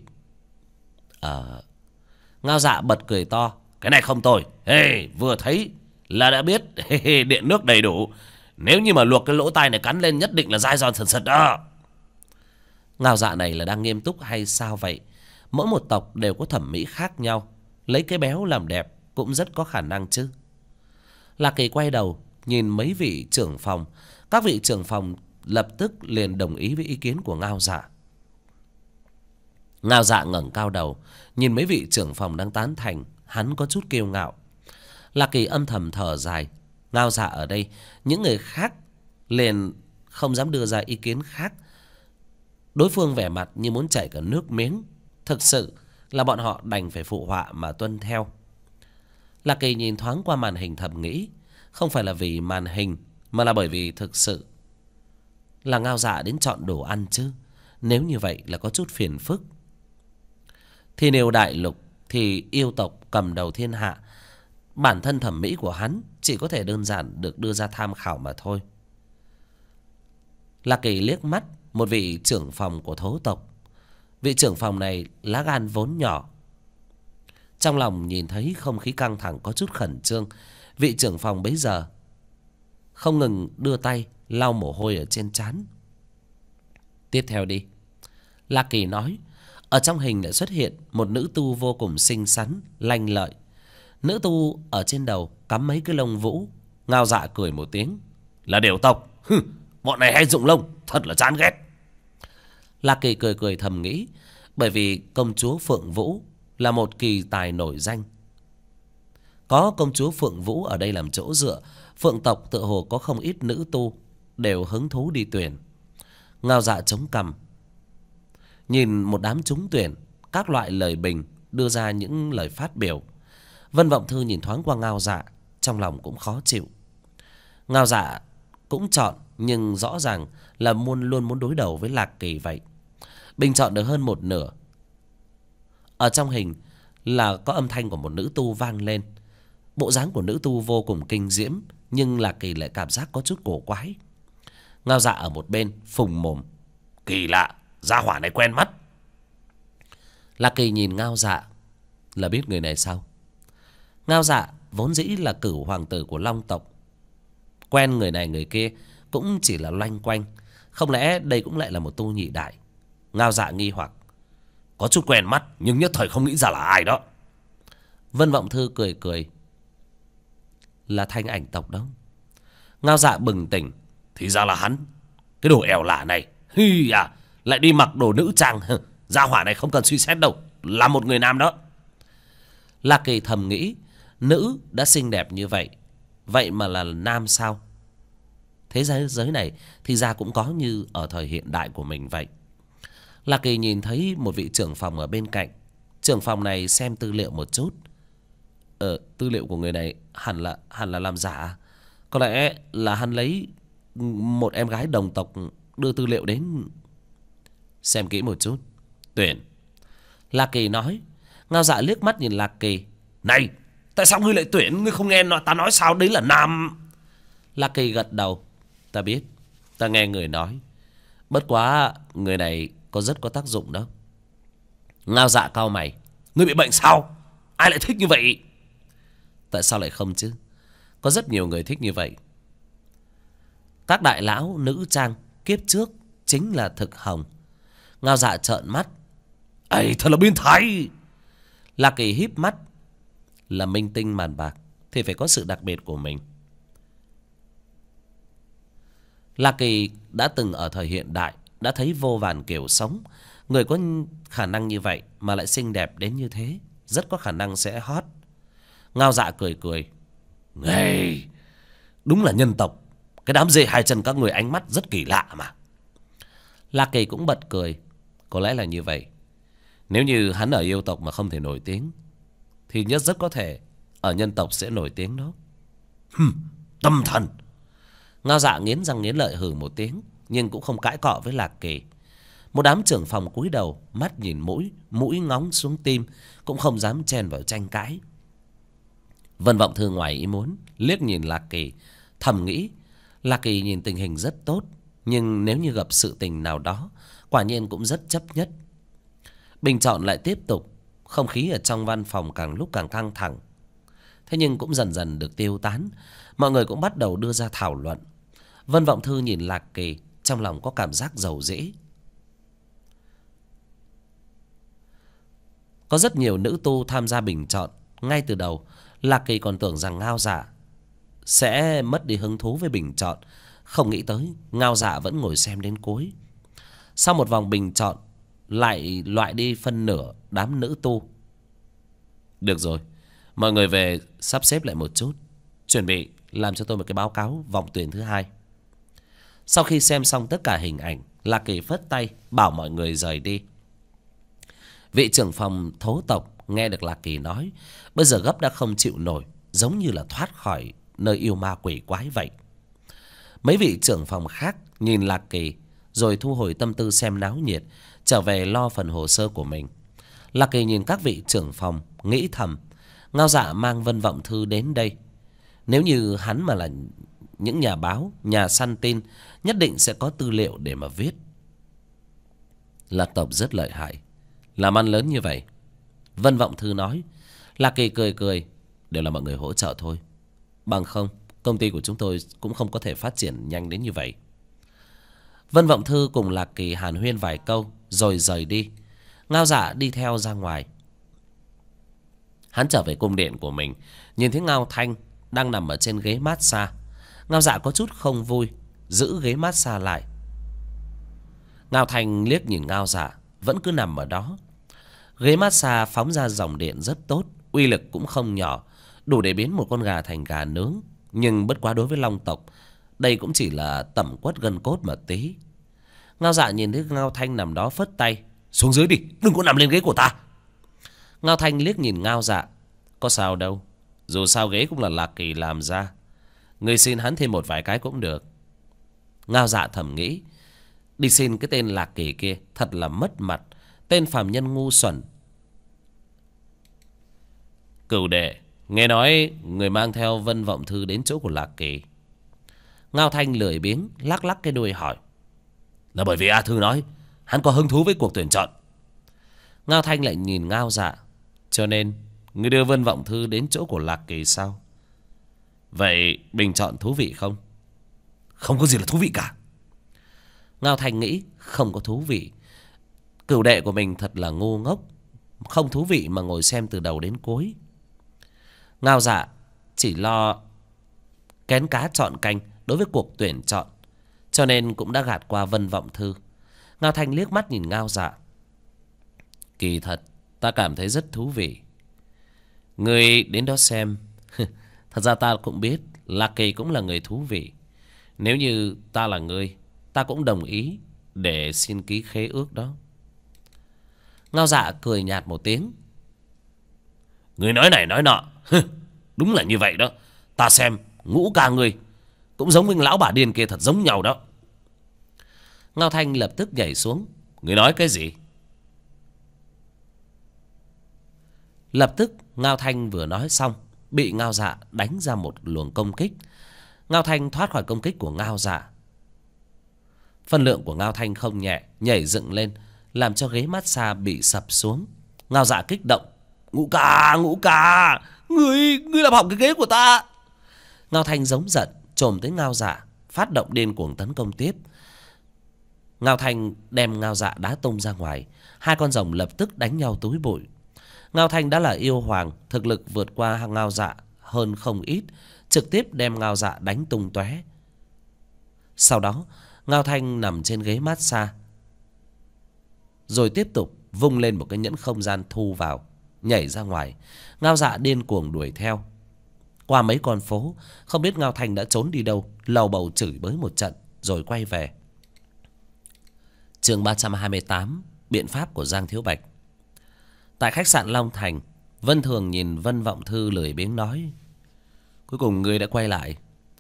Ngao Dạ bật cười to. Cái này không tồi. Hey, vừa thấy là đã biết. Điện nước đầy đủ. Nếu như mà luộc cái lỗ tai này cắn lên nhất định là dai giòn sần sật đó. Ngao Dạ này là đang nghiêm túc hay sao vậy? Mỗi một tộc đều có thẩm mỹ khác nhau, lấy cái béo làm đẹp cũng rất có khả năng chứ. Lạc Kỳ quay đầu nhìn mấy vị trưởng phòng. Các vị trưởng phòng lập tức liền đồng ý với ý kiến của Ngao Dạ. Ngao Dạ ngẩng cao đầu nhìn mấy vị trưởng phòng đang tán thành, hắn có chút kiêu ngạo. Lạc Kỳ âm thầm thở dài. Ngao Dạ ở đây, những người khác liền không dám đưa ra ý kiến khác. Đối phương vẻ mặt như muốn chảy cả nước miếng. Thực sự là bọn họ đành phải phụ họa mà tuân theo. Lạc Kỳ nhìn thoáng qua màn hình thầm nghĩ, không phải là vì màn hình, mà là bởi vì thực sự là Ngao Dạ đến chọn đồ ăn chứ. Nếu như vậy là có chút phiền phức. Thì nếu đại lục thì yêu tộc cầm đầu thiên hạ, bản thân thẩm mỹ của hắn chỉ có thể đơn giản được đưa ra tham khảo mà thôi. Lạc Kỳ liếc mắt một vị trưởng phòng của thố tộc. Vị trưởng phòng này lá gan vốn nhỏ. Trong lòng nhìn thấy không khí căng thẳng có chút khẩn trương. Vị trưởng phòng bấy giờ không ngừng đưa tay lau mồ hôi ở trên trán. Tiếp theo đi, Lạc Kỳ nói. Ở trong hình lại xuất hiện một nữ tu vô cùng xinh xắn, lanh lợi. Nữ tu ở trên đầu cắm mấy cái lông vũ. Ngao Dạ cười một tiếng. Là điều tộc. Bọn này hay dụng lông, thật là chán ghét. Lạc Kỳ cười cười thầm nghĩ. Bởi vì công chúa Phượng Vũ là một kỳ tài nổi danh. Có công chúa Phượng Vũ ở đây làm chỗ dựa, Phượng tộc tựa hồ có không ít nữ tu đều hứng thú đi tuyển. Ngao Dạ chống cằm, nhìn một đám trúng tuyển, các loại lời bình, đưa ra những lời phát biểu. Vân Vọng Thư nhìn thoáng qua Ngao Dạ, trong lòng cũng khó chịu. Ngao Dạ cũng chọn, nhưng rõ ràng là luôn muốn đối đầu với Lạc Kỳ vậy. Bình chọn được hơn một nửa. Ở trong hình là có âm thanh của một nữ tu vang lên. Bộ dáng của nữ tu vô cùng kinh diễm, nhưng Lạc Kỳ lại cảm giác có chút cổ quái. Ngao Dạ ở một bên phùng mồm. Kỳ lạ, gia hỏa này quen mắt. Lạc Kỳ nhìn Ngao Dạ là biết người này sao? Ngao Dạ vốn dĩ là cửu hoàng tử của Long tộc, quen người này người kia cũng chỉ là loanh quanh. Không lẽ đây cũng lại là một tu nhị đại? Ngao Dạ nghi hoặc. Có chút quen mắt, nhưng nhất thời không nghĩ ra là ai đó. Vân Vọng Thư cười cười. là Thanh Ảnh tộc đâu. Ngao Dạ bừng tỉnh. Thì ra là hắn. Cái đồ ẻo lả này. Hi à, lại đi mặc đồ nữ trang. Gia hỏa này không cần suy xét đâu, là một người nam đó. Lạc Kỳ thầm nghĩ, nữ đã xinh đẹp như vậy, vậy mà là nam sao? Thế giới này thì ra cũng có như ở thời hiện đại của mình vậy. Lạc Kỳ nhìn thấy một vị trưởng phòng ở bên cạnh. Trưởng phòng này xem tư liệu một chút. Tư liệu của người này hẳn là làm giả. Có lẽ là hắn lấy một em gái đồng tộc đưa tư liệu đến. Xem kỹ một chút. Tuyển. Lạc Kỳ nói. Ngao Dạ liếc mắt nhìn Lạc Kỳ. Này, tại sao ngươi lại tuyển? Ngươi không nghe ta nói sao đấy là nam? Lạc Kỳ gật đầu. Ta biết, ta nghe người nói. Bất quá người này rất có tác dụng đó. Ngao Dạ cau mày. Ngươi bị bệnh sao? Ai lại thích như vậy? Tại sao lại không chứ? Có rất nhiều người thích như vậy. Các đại lão nữ trang kiếp trước chính là thực hồng. Ngao Dạ trợn mắt. Ây, thật là biến thái. Lạc Kỳ híp mắt. Là minh tinh màn bạc thì phải có sự đặc biệt của mình. Lạc Kỳ đã từng ở thời hiện đại, đã thấy vô vàn kiểu sống. Người có khả năng như vậy mà lại xinh đẹp đến như thế, rất có khả năng sẽ hot. Ngao Dạ cười cười. Ngay, đúng là nhân tộc. Cái đám dê hai chân các người ánh mắt rất kỳ lạ mà. Lạc Kỳ cũng bật cười. Có lẽ là như vậy. Nếu như hắn ở yêu tộc mà không thể nổi tiếng, thì rất có thể ở nhân tộc sẽ nổi tiếng đó. Tâm thần. Ngao Dạ nghiến răng nghiến lợi hừ một tiếng, nhưng cũng không cãi cọ với Lạc Kỳ. Một đám trưởng phòng cúi đầu, mắt nhìn mũi, mũi ngóng xuống tim, cũng không dám chen vào tranh cãi. Vân Vọng Thư ngoài ý muốn liếc nhìn Lạc Kỳ, thầm nghĩ Lạc Kỳ nhìn tình hình rất tốt, nhưng nếu như gặp sự tình nào đó, quả nhiên cũng rất chấp nhất. Bình chọn lại tiếp tục. Không khí ở trong văn phòng càng lúc càng căng thẳng. Thế nhưng cũng dần dần được tiêu tán. Mọi người cũng bắt đầu đưa ra thảo luận. Vân Vọng Thư nhìn Lạc Kỳ, trong lòng có cảm giác dầu dĩ. Có rất nhiều nữ tu tham gia bình chọn. Ngay từ đầu Lạc Kỳ còn tưởng rằng Ngao Dạ sẽ mất đi hứng thú với bình chọn. Không nghĩ tới Ngao Dạ vẫn ngồi xem đến cuối. Sau một vòng bình chọn, lại loại đi phân nửa đám nữ tu. Được rồi, mọi người về sắp xếp lại một chút, chuẩn bị làm cho tôi một cái báo cáo vòng tuyển thứ hai. Sau khi xem xong tất cả hình ảnh, Lạc Kỳ phất tay bảo mọi người rời đi. Vị trưởng phòng thố tộc nghe được Lạc Kỳ nói, bây giờ gấp đã không chịu nổi, giống như là thoát khỏi nơi yêu ma quỷ quái vậy. Mấy vị trưởng phòng khác nhìn Lạc Kỳ, rồi thu hồi tâm tư xem náo nhiệt, trở về lo phần hồ sơ của mình. Lạc Kỳ nhìn các vị trưởng phòng, nghĩ thầm, Ngao Dạ mang Vân Vọng Thư đến đây. Nếu như hắn mà là những nhà báo, nhà săn tin, nhất định sẽ có tư liệu để mà viết. Lạc tộc rất lợi hại, làm ăn lớn như vậy. Vân Vọng Thư nói. Lạc Kỳ cười cười. Đều là mọi người hỗ trợ thôi, bằng không công ty của chúng tôi cũng không có thể phát triển nhanh đến như vậy. Vân Vọng Thư cùng Lạc Kỳ hàn huyên vài câu rồi rời đi. Ngao Dạ đi theo ra ngoài. Hắn trở về cung điện của mình, nhìn thấy Ngao Thanh đang nằm ở trên ghế massage. Ngao Dạ có chút không vui, giữ ghế massage lại. Ngao Thanh liếc nhìn Ngao Dạ, vẫn cứ nằm ở đó. Ghế massage phóng ra dòng điện rất tốt, uy lực cũng không nhỏ, đủ để biến một con gà thành gà nướng. Nhưng bất quá đối với Long tộc, đây cũng chỉ là tẩm quất gân cốt mà tí. Ngao Dạ nhìn thấy Ngao Thanh nằm đó phất tay. Xuống dưới đi, đừng có nằm lên ghế của ta. Ngao Thanh liếc nhìn Ngao Dạ. Có sao đâu, dù sao ghế cũng là Lạc Kỳ làm ra, người xin hắn thêm một vài cái cũng được. Ngao Dạ thầm nghĩ, đi xin cái tên Lạc Kỳ kia thật là mất mặt. Tên phàm nhân ngu xuẩn. Cửu đệ, nghe nói người mang theo Vân Vọng Thư đến chỗ của Lạc Kỳ. Ngao Thanh lười biếng lắc lắc cái đuôi hỏi. Là bởi vì A Thư nói hắn có hứng thú với cuộc tuyển chọn. Ngao Thanh lại nhìn Ngao Dạ. Cho nên người đưa Vân Vọng Thư đến chỗ của Lạc Kỳ sao? Vậy bình chọn thú vị không? Không có gì là thú vị cả. Ngao Thanh nghĩ không có thú vị. Cửu đệ của mình thật là ngu ngốc, không thú vị mà ngồi xem từ đầu đến cuối. Ngao Dạ chỉ lo kén cá chọn canh đối với cuộc tuyển chọn, cho nên cũng đã gạt qua Vân Vọng Thư. Ngao Thanh liếc mắt nhìn Ngao Dạ. Kỳ thật ta cảm thấy rất thú vị. Ngươi đến đó xem. Thật ra ta cũng biết Lạc Kỳ cũng là người thú vị. Nếu như ta là ngươi, ta cũng đồng ý để xin ký khế ước đó. Ngao Dạ cười nhạt một tiếng. Ngươi nói này nói nọ. Đúng là như vậy đó. Ta xem Ngũ ca ngươi cũng giống với lão bà điên kia, thật giống nhau đó. Ngao Thanh lập tức nhảy xuống. Ngươi nói cái gì? Lập tức Ngao Thanh vừa nói xong, bị Ngao Dạ đánh ra một luồng công kích. Ngao Thanh thoát khỏi công kích của Ngao Dạ. Phân lượng của Ngao Thanh không nhẹ, nhảy dựng lên, làm cho ghế massage bị sập xuống. Ngao Dạ kích động. Ngũ ca, ngươi làm hỏng cái ghế của ta. Ngao Thanh giống giận, chồm tới Ngao Dạ, phát động điên cuồng tấn công tiếp. Ngao Thanh đem Ngao Dạ đá tung ra ngoài. Hai con rồng lập tức đánh nhau túi bụi. Ngao Thanh đã là yêu hoàng, thực lực vượt qua Ngao Dạ hơn không ít, trực tiếp đem Ngao Dạ đánh tung tóe. Sau đó Ngao Thanh nằm trên ghế massage, rồi tiếp tục vung lên một cái nhẫn không gian thu vào, nhảy ra ngoài. Ngao Dạ điên cuồng đuổi theo. Qua mấy con phố, không biết Ngao Thanh đã trốn đi đâu, lầu bầu chửi bới một trận rồi quay về. Chương 328, biện pháp của Giang Thiếu Bạch. Tại khách sạn Long Thành, Vân Thường nhìn Vân Vọng Thư lười biếng nói. Cuối cùng ngươi đã quay lại.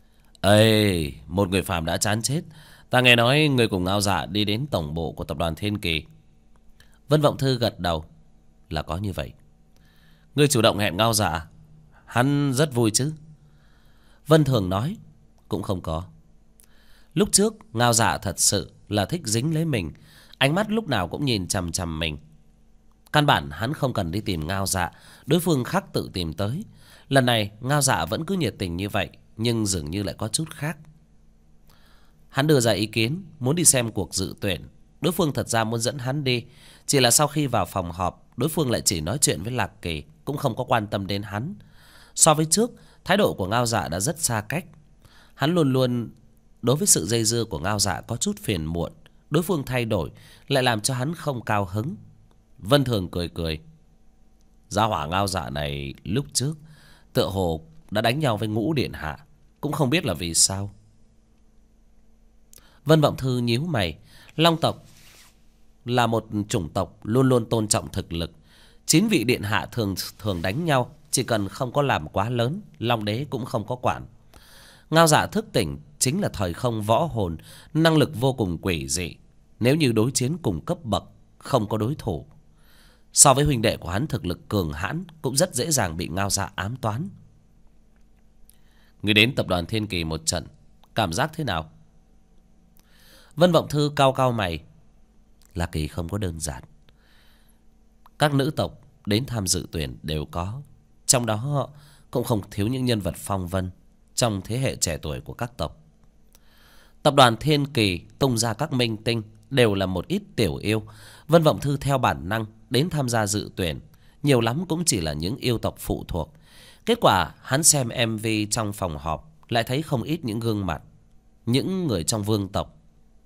Ê, một người phàm đã chán chết. Ta nghe nói ngươi cùng Ngao Dạ đi đến tổng bộ của tập đoàn Thiên Kỳ. Vân Vọng Thư gật đầu. Là có như vậy. Ngươi chủ động hẹn Ngao Dạ, hắn rất vui chứ? Vân Thường nói. Cũng không có. Lúc trước Ngao Dạ thật sự là thích dính lấy mình, ánh mắt lúc nào cũng nhìn chằm chằm mình. Căn bản hắn không cần đi tìm Ngao Dạ, đối phương khắc tự tìm tới. Lần này Ngao Dạ vẫn cứ nhiệt tình như vậy, nhưng dường như lại có chút khác. Hắn đưa ra ý kiến muốn đi xem cuộc dự tuyển. Đối phương thật ra muốn dẫn hắn đi, chỉ là sau khi vào phòng họp, đối phương lại chỉ nói chuyện với Lạc Kỳ, cũng không có quan tâm đến hắn. So với trước, thái độ của Ngao Dạ đã rất xa cách. Hắn luôn luôn đối với sự dây dưa của Ngao Dạ có chút phiền muộn. Đối phương thay đổi lại làm cho hắn không cao hứng. Vân Thường cười cười. Gia hỏa Ngao Dạ này lúc trước tựa hồ đã đánh nhau với Ngũ điện hạ, cũng không biết là vì sao. Vân Vọng Thư nhíu mày. Long tộc là một chủng tộc luôn luôn tôn trọng thực lực. 9 vị điện hạ thường đánh nhau, chỉ cần không có làm quá lớn, Long đế cũng không có quản. Ngao Dạ thức tỉnh chính là thời không võ hồn, năng lực vô cùng quỷ dị. Nếu như đối chiến cùng cấp bậc, không có đối thủ. So với huynh đệ của hắn thực lực cường hãn, cũng rất dễ dàng bị Ngao Dạ ám toán. Người đến tập đoàn Thiên Kỳ một trận, cảm giác thế nào? Vân Vọng Thư cau cau mày. Lạc Kỳ không có đơn giản. Các nữ tộc đến tham dự tuyển đều có, trong đó cũng không thiếu những nhân vật phong vân trong thế hệ trẻ tuổi của các tộc. Tập đoàn Thiên Kỳ tung ra các minh tinh đều là một ít tiểu yêu. Vân Vọng Thư theo bản năng đến tham gia dự tuyển, nhiều lắm cũng chỉ là những yêu tộc phụ thuộc. Kết quả hắn xem MV trong phòng họp, lại thấy không ít những gương mặt những người trong vương tộc.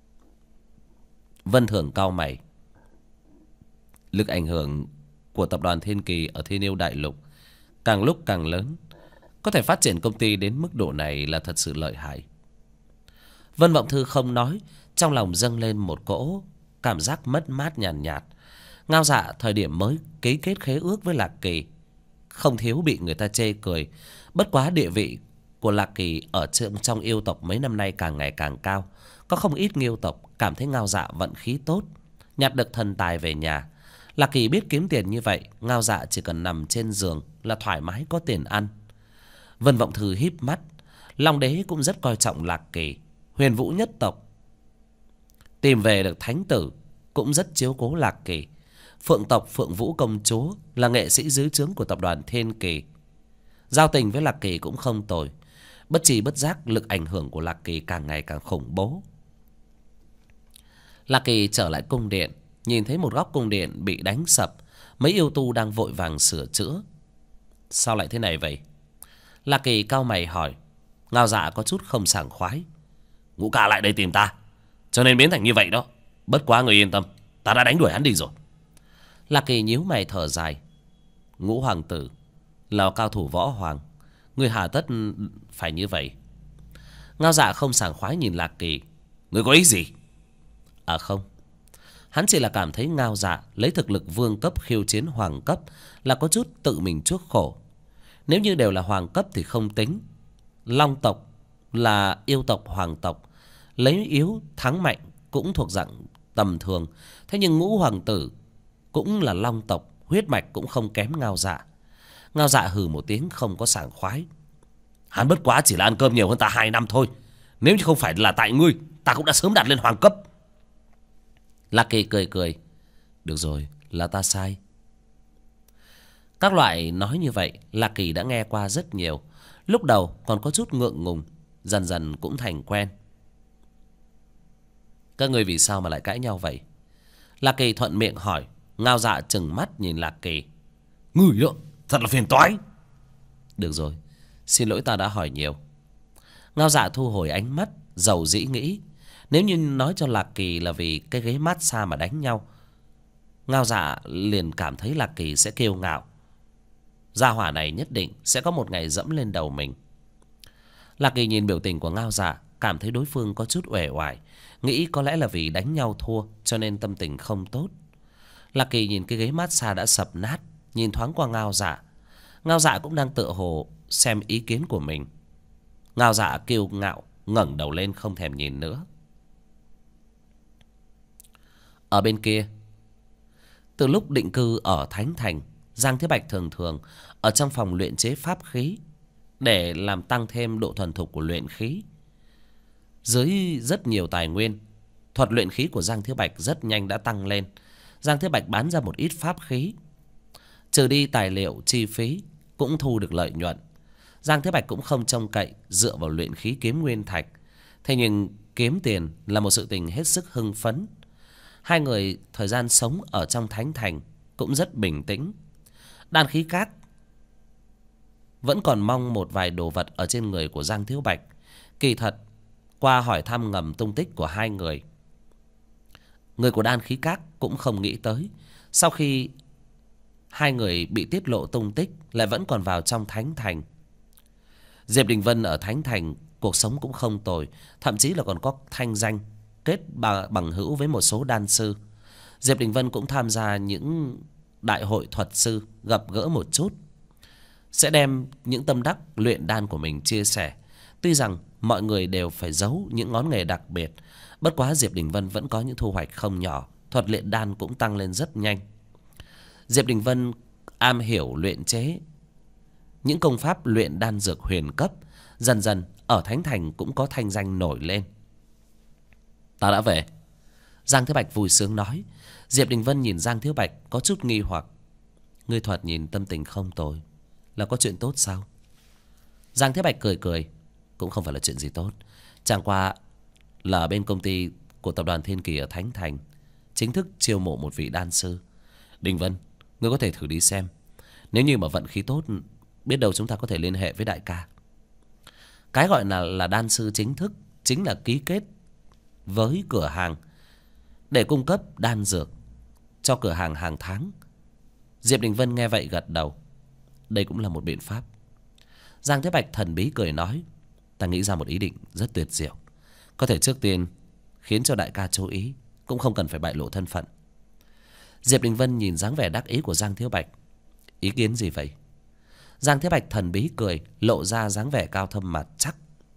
Vân Thường cau mày. Lực ảnh hưởng của tập đoàn Thiên Kỳ ở Thiên Yêu Đại Lục càng lúc càng lớn. Có thể phát triển công ty đến mức độ này là thật sự lợi hại. Vân Vọng Thư không nói, trong lòng dâng lên một cỗ cảm giác mất mát nhàn nhạt. Ngao Dạ thời điểm mới ký kết khế ước với Lạc Kỳ, không thiếu bị người ta chê cười. Bất quá địa vị của Lạc Kỳ ở trong yêu tộc mấy năm nay càng ngày càng cao. Có không ít yêu tộc cảm thấy Ngao Dạ vận khí tốt, nhặt được thần tài về nhà. Lạc Kỳ biết kiếm tiền như vậy, Ngao Dạ chỉ cần nằm trên giường là thoải mái có tiền ăn. Vân Vọng Thư híp mắt. Long đế cũng rất coi trọng Lạc Kỳ. Huyền Vũ nhất tộc tìm về được thánh tử, cũng rất chiếu cố Lạc Kỳ. Phượng tộc Phượng Vũ công chúa là nghệ sĩ dưới trướng của tập đoàn Thiên Kỳ, giao tình với Lạc Kỳ cũng không tồi. Bất tri bất giác lực ảnh hưởng của Lạc Kỳ càng ngày càng khủng bố. Lạc Kỳ trở lại cung điện, nhìn thấy một góc cung điện bị đánh sập, mấy yêu tu đang vội vàng sửa chữa. Sao lại thế này vậy? Lạc Kỳ cau mày hỏi. Ngao Dạ có chút không sảng khoái. Ngũ ca lại đây tìm ta, cho nên biến thành như vậy đó. Bất quá người yên tâm, ta đã đánh đuổi hắn đi rồi. Lạc Kỳ nhíu mày thở dài. Ngũ hoàng tử là cao thủ võ hoàng, người hà tất phải như vậy? Ngao Dạ không sảng khoái nhìn Lạc Kỳ. Người có ý gì? À không, hắn chỉ là cảm thấy Ngao Dạ lấy thực lực vương cấp khiêu chiến hoàng cấp là có chút tự mình chuốc khổ. Nếu như đều là hoàng cấp thì không tính. Long tộc là yêu tộc hoàng tộc, lấy yếu thắng mạnh cũng thuộc dạng tầm thường. Thế nhưng Ngũ hoàng tử cũng là long tộc, huyết mạch cũng không kém Ngao Dạ. Ngao Dạ hừ một tiếng không có sảng khoái. Hắn bất quá chỉ là ăn cơm nhiều hơn ta 2 năm thôi. Nếu như không phải là tại ngươi, ta cũng đã sớm đạt lên hoàng cấp. Lạc Kỳ cười cười. Được rồi, là ta sai. Các loại nói như vậy Lạc Kỳ đã nghe qua rất nhiều. Lúc đầu còn có chút ngượng ngùng, dần dần cũng thành quen. Các người vì sao mà lại cãi nhau vậy? Lạc Kỳ thuận miệng hỏi. Ngao Dạ trừng mắt nhìn Lạc Kỳ. Ngươi đó, thật là phiền toái. Được rồi, xin lỗi ta đã hỏi nhiều. Ngao Dạ thu hồi ánh mắt, dầu dĩ nghĩ. Nếu như nói cho Lạc Kỳ là vì cái ghế massage mà đánh nhau, Ngao Dạ liền cảm thấy Lạc Kỳ sẽ kiêu ngạo. Gia hỏa này nhất định sẽ có một ngày dẫm lên đầu mình. Lạc Kỳ nhìn biểu tình của Ngao Dạ, cảm thấy đối phương có chút uể oải, nghĩ có lẽ là vì đánh nhau thua cho nên tâm tình không tốt. Lạc Kỳ nhìn cái ghế massage đã sập nát, nhìn thoáng qua Ngao Dạ. Ngao Dạ cũng đang tựa hồ xem ý kiến của mình. Ngao Dạ kiêu ngạo ngẩng đầu lên không thèm nhìn nữa. Ở bên kia, từ lúc định cư ở Thánh Thành, Giang Thế Bạch thường thường ở trong phòng luyện chế pháp khí để làm tăng thêm độ thuần thục của luyện khí. Dưới rất nhiều tài nguyên, thuật luyện khí của Giang Thế Bạch rất nhanh đã tăng lên. Giang Thế Bạch bán ra một ít pháp khí, trừ đi tài liệu chi phí, cũng thu được lợi nhuận. Giang Thế Bạch cũng không trông cậy dựa vào luyện khí kiếm nguyên thạch. Thế nhưng kiếm tiền là một sự tình hết sức hưng phấn. Hai người thời gian sống ở trong Thánh Thành cũng rất bình tĩnh. Đan Khí Các vẫn còn mong một vài đồ vật ở trên người của Giang Thiếu Bạch. Kỳ thật, qua hỏi thăm ngầm tung tích của hai người, người của Đan Khí Các cũng không nghĩ tới sau khi hai người bị tiết lộ tung tích lại vẫn còn vào trong Thánh Thành. Diệp Đình Vân ở Thánh Thành cuộc sống cũng không tồi, thậm chí là còn có thanh danh, kết bằng hữu với một số đan sư. Diệp Đình Vân cũng tham gia những đại hội thuật sư, gặp gỡ một chút, sẽ đem những tâm đắc luyện đan của mình chia sẻ. Tuy rằng mọi người đều phải giấu những ngón nghề đặc biệt, bất quá Diệp Đình Vân vẫn có những thu hoạch không nhỏ, thuật luyện đan cũng tăng lên rất nhanh. Diệp Đình Vân am hiểu luyện chế những công pháp luyện đan dược huyền cấp, dần dần ở Thánh Thành cũng có thanh danh nổi lên. Ta đã về. Giang Thế Bạch vui sướng nói. Diệp Đình Vân nhìn Giang Thế Bạch có chút nghi hoặc. Ngươi thoạt nhìn tâm tình không tồi, là có chuyện tốt sao? Giang Thế Bạch cười cười. Cũng không phải là chuyện gì tốt, chẳng qua là bên công ty của tập đoàn Thiên Kỳ ở Thánh Thành chính thức chiêu mộ một vị đan sư. Đình Vân, ngươi có thể thử đi xem. Nếu như mà vận khí tốt, biết đâu chúng ta có thể liên hệ với đại ca. Cái gọi là đan sư chính thức chính là ký kết với cửa hàng để cung cấp đan dược cho cửa hàng hàng tháng. Diệp Đình Vân nghe vậy gật đầu. Đây cũng là một biện pháp. Giang Thế Bạch thần bí cười nói. Ta nghĩ ra một ý định rất tuyệt diệu, có thể trước tiên khiến cho đại ca chú ý, cũng không cần phải bại lộ thân phận. Diệp Đình Vân nhìn dáng vẻ đắc ý của Giang Thế Bạch. Ý kiến gì vậy? Giang Thế Bạch thần bí cười, lộ ra dáng vẻ cao thâm mặt chắc.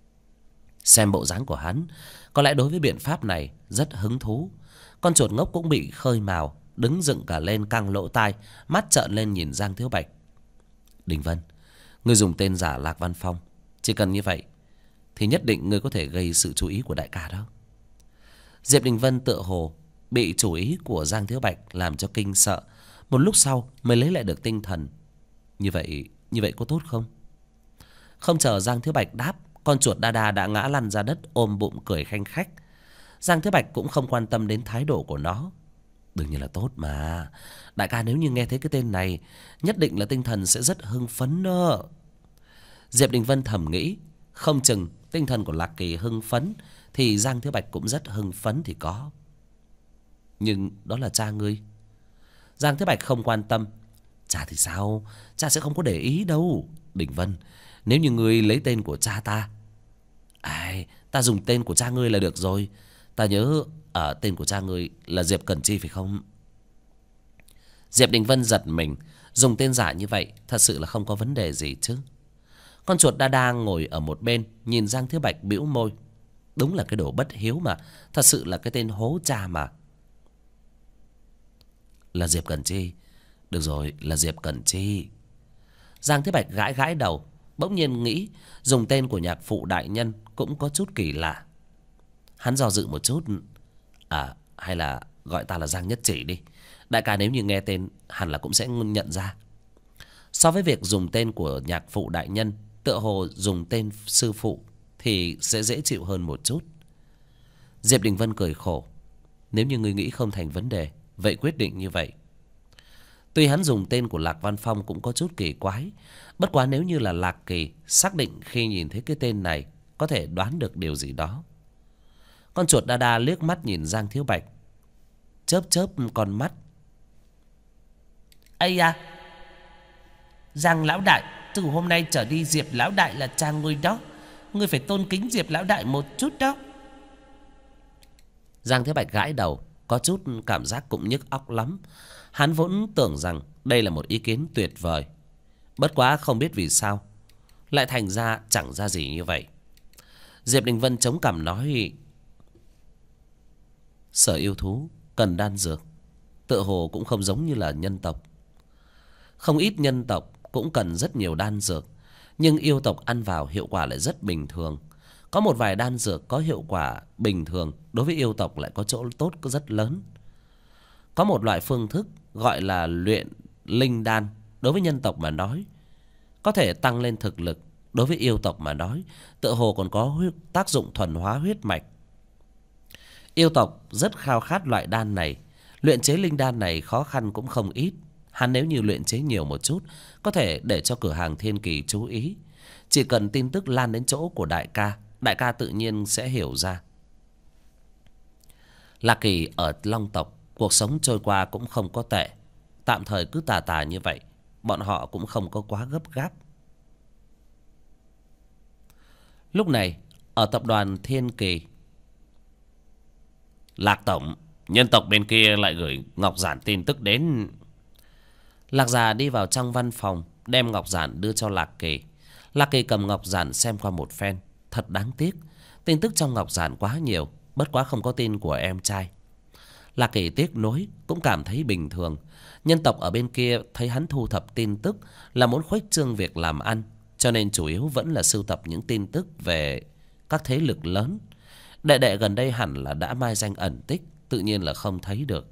Xem bộ dáng của hắn, có lẽ đối với biện pháp này rất hứng thú. Con chuột ngốc cũng bị khơi mào, đứng dựng cả lên, căng lỗ tai, mắt trợn lên nhìn Giang Thế Bạch. Đình Vân, ngươi dùng tên giả Lạc Văn Phong, chỉ cần như vậy thì nhất định ngươi có thể gây sự chú ý của đại ca đó. Diệp Đình Vân tựa hồ bị chủ ý của Giang Thế Bạch làm cho kinh sợ, một lúc sau mới lấy lại được tinh thần. Như vậy có tốt không? Không chờ Giang Thế Bạch đáp, con chuột đa đa đã ngã lăn ra đất ôm bụng cười khanh khách. Giang Thế Bạch cũng không quan tâm đến thái độ của nó. Đương nhiên là tốt mà. Đại ca nếu như nghe thấy cái tên này, nhất định là tinh thần sẽ rất hưng phấn đó. Diệp Đình Vân thầm nghĩ, Không chừng tinh thần của Lạc Kỳ hưng phấn thì Giang Thiếu Bạch cũng rất hưng phấn thì có. Nhưng đó là cha ngươi. Giang Thiếu Bạch không quan tâm. Cha thì sao? Cha sẽ không có để ý đâu. Đình Vân, nếu như ngươi lấy tên của cha ta, ta dùng tên của cha ngươi là được rồi. Ta nhớ tên của cha ngươi là Diệp Cẩn Chi phải không? Diệp Đình Vân giật mình. Dùng tên giả như vậy thật sự là không có vấn đề gì chứ. Con chuột đa đa ngồi ở một bên nhìn Giang Thiếu Bạch bĩu môi. Đúng là cái đồ bất hiếu mà. Thật sự là cái tên hố cha mà. Là Diệp Cẩn Chi. Được rồi, là Diệp Cẩn Chi. Giang Thiếu Bạch gãi gãi đầu. Bỗng nhiên nghĩ dùng tên của nhạc phụ đại nhân cũng có chút kỳ lạ. Hắn do dự một chút. Hay là gọi ta là Giang Nhất Chỉ đi. Đại ca nếu như nghe tên hẳn là cũng sẽ nhận ra. So với việc dùng tên của nhạc phụ đại nhân, tựa hồ dùng tên sư phụ thì sẽ dễ chịu hơn một chút. Diệp Đình Vân cười khổ. Nếu như ngươi nghĩ không thành vấn đề, vậy quyết định như vậy. Tuy hắn dùng tên của Lạc Văn Phong cũng có chút kỳ quái. Bất quá nếu như là Lạc Kỳ, xác định khi nhìn thấy cái tên này có thể đoán được điều gì đó. Con chuột đa đa liếc mắt nhìn Giang Thiếu Bạch, chớp chớp con mắt. Ây da, Giang lão đại, từ hôm nay trở đi Diệp lão đại là cha ngươi đó. Ngươi phải tôn kính Diệp lão đại một chút đó. Giang Thiếu Bạch gãi đầu, có chút cảm giác cũng nhức óc lắm. Hắn vốn tưởng rằng đây là một ý kiến tuyệt vời. Bất quá không biết vì sao lại thành ra chẳng ra gì như vậy. Diệp Đình Vân chống cằm nói, sở yêu thú cần đan dược, tựa hồ cũng không giống như là nhân tộc. Không ít nhân tộc cũng cần rất nhiều đan dược, nhưng yêu tộc ăn vào hiệu quả lại rất bình thường. Có một vài đan dược có hiệu quả bình thường, đối với yêu tộc lại có chỗ tốt rất lớn. Có một loại phương thức gọi là luyện linh đan, đối với nhân tộc mà nói có thể tăng lên thực lực. Đối với yêu tộc mà nói, tựa hồ còn có tác dụng thuần hóa huyết mạch. Yêu tộc rất khao khát loại đan này. Luyện chế linh đan này khó khăn cũng không ít. Hắn nếu như luyện chế nhiều một chút, có thể để cho cửa hàng Thiên Kỳ chú ý. Chỉ cần tin tức lan đến chỗ của đại ca, đại ca tự nhiên sẽ hiểu ra. Lạc Kỳ ở Long tộc, cuộc sống trôi qua cũng không có tệ. Tạm thời cứ tà tà như vậy, bọn họ cũng không có quá gấp gáp. Lúc này ở tập đoàn Thiên Kỳ, Lạc tổng, nhân tộc bên kia lại gửi ngọc giản tin tức đến. Lạc già đi vào trong văn phòng, đem ngọc giản đưa cho Lạc Kỳ. Lạc Kỳ cầm ngọc giản xem qua một phen. Thật đáng tiếc, tin tức trong ngọc giản quá nhiều, bất quá không có tin của em trai. Lạc Kỳ tiếc nuối, cũng cảm thấy bình thường. Nhân tộc ở bên kia thấy hắn thu thập tin tức là muốn khuếch trương việc làm ăn, cho nên chủ yếu vẫn là sưu tập những tin tức về các thế lực lớn. Đệ đệ gần đây hẳn là đã mai danh ẩn tích, tự nhiên là không thấy được.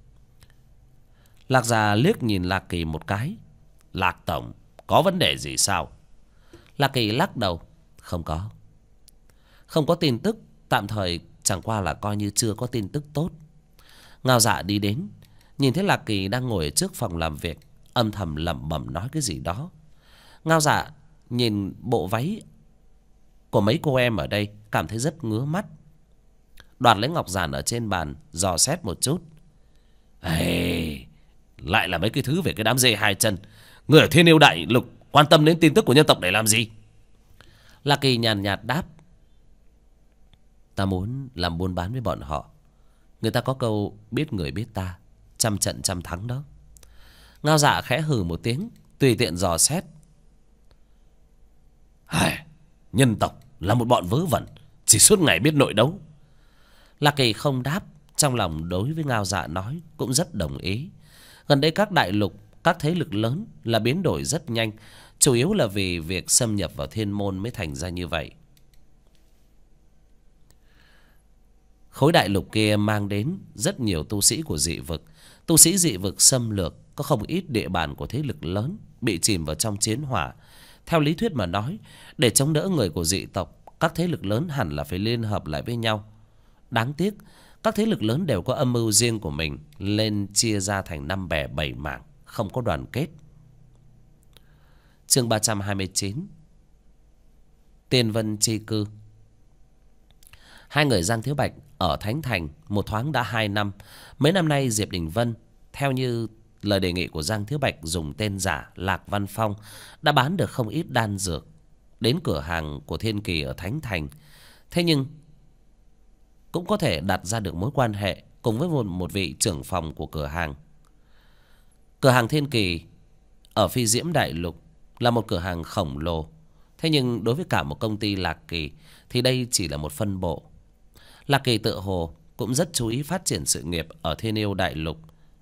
Lạc già liếc nhìn Lạc Kỳ một cái. Lạc tổng, có vấn đề gì sao? Lạc Kỳ lắc đầu. Không có. Không có tin tức, tạm thời chẳng qua là coi như chưa có tin tức tốt. Ngao Dạ đi đến, nhìn thấy Lạc Kỳ đang ngồi ở trước phòng làm việc, âm thầm lẩm bẩm nói cái gì đó. Ngao Dạ nhìn bộ váy của mấy cô em ở đây, cảm thấy rất ngứa mắt. Đoạt lấy ngọc giản ở trên bàn, dò xét một chút. Lại là mấy cái thứ về cái đám dê hai chân. Người ở Thiên Yêu Đại Lục quan tâm đến tin tức của nhân tộc để làm gì? Lạc Kỳ nhàn nhạt đáp. Ta muốn làm buôn bán với bọn họ. Người ta có câu biết người biết ta, trăm trận trăm thắng đó. Ngao Dạ khẽ hừ một tiếng, tùy tiện dò xét. Nhân tộc là một bọn vớ vẩn, chỉ suốt ngày biết nội đấu. Lạc Kỳ không đáp, trong lòng đối với Ngao Dạ nói cũng rất đồng ý. Gần đây các đại lục, các thế lực lớn là biến đổi rất nhanh, chủ yếu là vì việc xâm nhập vào thiên môn mới thành ra như vậy. Khối đại lục kia mang đến rất nhiều tu sĩ của dị vực. Tu sĩ dị vực xâm lược, có không ít địa bàn của thế lực lớn bị chìm vào trong chiến hỏa. Theo lý thuyết mà nói, để chống đỡ người của dị tộc, các thế lực lớn hẳn là phải liên hợp lại với nhau. Đáng tiếc, các thế lực lớn đều có âm mưu riêng của mình, lên chia ra thành 5 bè 7 mảng, không có đoàn kết. Chương 329. Tiên Vân chi cư. Hai người Giang Thiếu Bạch ở Thánh Thành một thoáng đã 2 năm. Mấy năm nay Diệp Đình Vân theo như lời đề nghị của Giang Thiếu Bạch dùng tên giả Lạc Văn Phong đã bán được không ít đan dược đến cửa hàng của Thiên Kỳ ở Thánh Thành. Thế nhưng cũng có thể đặt ra được mối quan hệ cùng với một vị trưởng phòng của cửa hàng. Cửa hàng Thiên Kỳ ở Phi Diễm Đại Lục là một cửa hàng khổng lồ. Thế nhưng đối với cả một công ty Lạc Kỳ thì đây chỉ là một phân bộ. Lạc Kỳ tự hồ cũng rất chú ý phát triển sự nghiệp ở Thiên Yêu Đại Lục,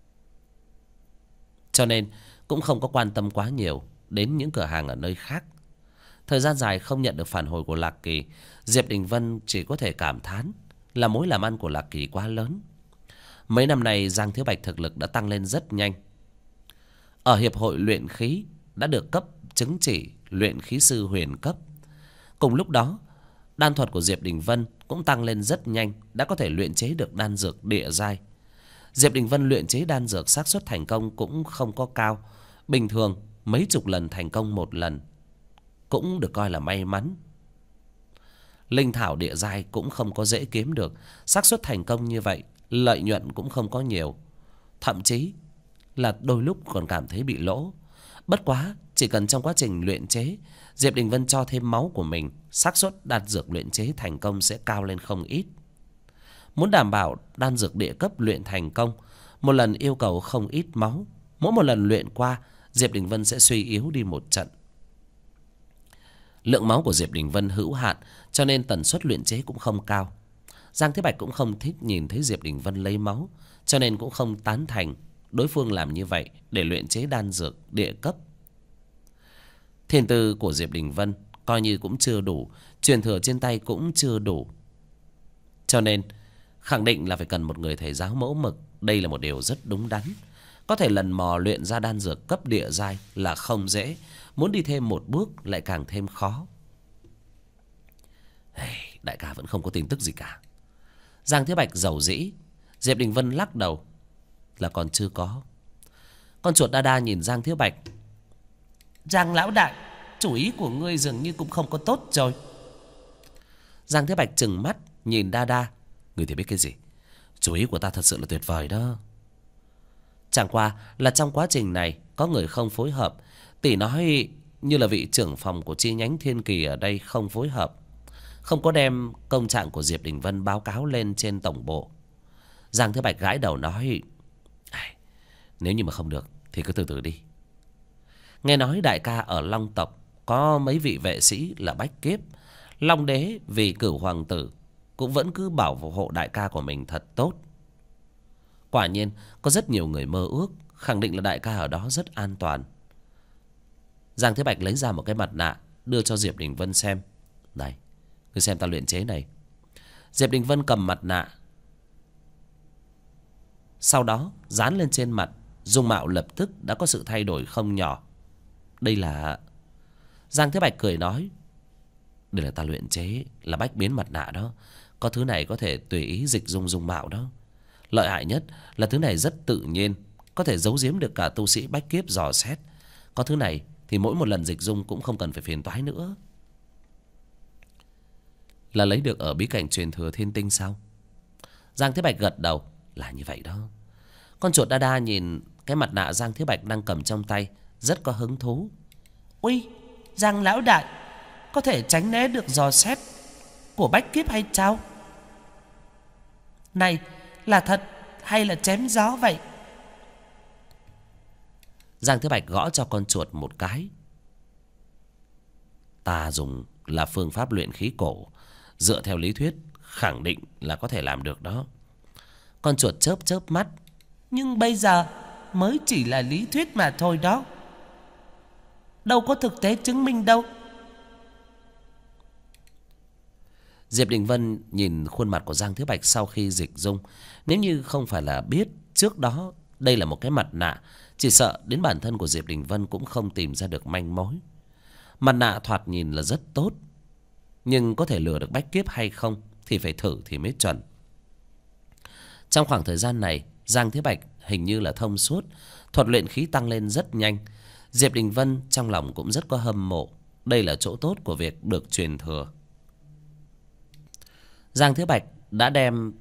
cho nên cũng không có quan tâm quá nhiều đến những cửa hàng ở nơi khác. Thời gian dài không nhận được phản hồi của Lạc Kỳ, Diệp Đình Vân chỉ có thể cảm thán là mối làm ăn của Lạc Kỳ quá lớn. Mấy năm nay Giang Thiếu Bạch thực lực đã tăng lên rất nhanh. Ở Hiệp hội luyện khí đã được cấp chứng chỉ luyện khí sư huyền cấp. Cùng lúc đó, đan thuật của Diệp Đình Vân cũng tăng lên rất nhanh, đã có thể luyện chế được đan dược địa giai. Diệp Đình Vân luyện chế đan dược xác suất thành công cũng không có cao. Bình thường mấy chục lần thành công một lần cũng được coi là may mắn. Linh thảo địa giai cũng không có dễ kiếm được, xác suất thành công như vậy lợi nhuận cũng không có nhiều, thậm chí là đôi lúc còn cảm thấy bị lỗ. Bất quá chỉ cần trong quá trình luyện chế Diệp Đình Vân cho thêm máu của mình, xác suất đan dược luyện chế thành công sẽ cao lên không ít. Muốn đảm bảo đan dược địa cấp luyện thành công, một lần yêu cầu không ít máu. Mỗi một lần luyện qua, Diệp Đình Vân sẽ suy yếu đi một trận. Lượng máu của Diệp Đình Vân hữu hạn, cho nên tần suất luyện chế cũng không cao. Giang Thế Bạch cũng không thích nhìn thấy Diệp Đình Vân lấy máu, cho nên cũng không tán thành đối phương làm như vậy để luyện chế đan dược địa cấp. Thiên tư của Diệp Đình Vân coi như cũng chưa đủ, truyền thừa trên tay cũng chưa đủ, cho nên khẳng định là phải cần một người thầy giáo mẫu mực. Đây là một điều rất đúng đắn. Có thể lần mò luyện ra đan dược cấp địa giai là không dễ, muốn đi thêm một bước lại càng thêm khó. Đại ca vẫn không có tin tức gì cả. Giang Thế Bạch rầu rĩ. Diệp Đình Vân lắc đầu là còn chưa có. Con chuột Đa Đa nhìn Giang Thế Bạch. Giang lão đại, chủ ý của ngươi dường như cũng không có tốt rồi. Giang Thế Bạch trừng mắt nhìn Đa Đa. Ngươi thì biết cái gì? Chủ ý của ta thật sự là tuyệt vời đó. Chẳng qua là trong quá trình này có người không phối hợp. Tỷ nói như là vị trưởng phòng của chi nhánh Thiên Kỳ ở đây không phối hợp, không có đem công trạng của Diệp Đình Vân báo cáo lên trên tổng bộ. Giang Thế Bạch gãi đầu nói, nếu như mà không được thì cứ từ từ đi. Nghe nói đại ca ở Long tộc có mấy vị vệ sĩ là bách kiếp. Long đế vì Cửu hoàng tử cũng vẫn cứ bảo hộ đại ca của mình thật tốt. Quả nhiên có rất nhiều người mơ ước, khẳng định là đại ca ở đó rất an toàn. Giang Thế Bạch lấy ra một cái mặt nạ đưa cho Diệp Đình Vân xem. Này, ngươi xem ta luyện chế này. Diệp Đình Vân cầm mặt nạ, sau đó dán lên trên mặt. Dung mạo lập tức đã có sự thay đổi không nhỏ. Đây là... Giang Thế Bạch cười nói, đây là ta luyện chế là bách biến mặt nạ đó. Có thứ này có thể tùy ý dịch dung mạo đó. Lợi hại nhất là thứ này rất tự nhiên, có thể giấu giếm được cả tu sĩ bách kiếp dò xét. Có thứ này thì mỗi một lần dịch dung cũng không cần phải phiền toái nữa. Là lấy được ở bí cảnh truyền thừa Thiên Tinh sao? Giang Thế Bạch gật đầu. Là như vậy đó. Con chuột Đa Đa nhìn cái mặt nạ Giang Thế Bạch đang cầm trong tay, rất có hứng thú. Ui, Giang lão đại, có thể tránh né được dò xét của bách kiếp hay sao? Này, là thật hay là chém gió vậy? Giang Thế Bạch gõ cho con chuột một cái. Ta dùng là phương pháp luyện khí cổ, dựa theo lý thuyết khẳng định là có thể làm được đó. Con chuột chớp chớp mắt. Nhưng bây giờ mới chỉ là lý thuyết mà thôi đó, đâu có thực tế chứng minh đâu. Diệp Đình Vân nhìn khuôn mặt của Giang Thế Bạch sau khi dịch dung. Nếu như không phải là biết trước đó đây là một cái mặt nạ, chỉ sợ đến bản thân của Diệp Đình Vân cũng không tìm ra được manh mối. Mặt nạ thoạt nhìn là rất tốt, nhưng có thể lừa được bách kiếp hay không thì phải thử thì mới chuẩn. Trong khoảng thời gian này Giang Thế Bạch hình như là thông suốt, thuật luyện khí tăng lên rất nhanh. Diệp Đình Vân trong lòng cũng rất có hâm mộ. đây là chỗ tốt của việc được truyền thừa. Giang Thiếu Bạch đã đem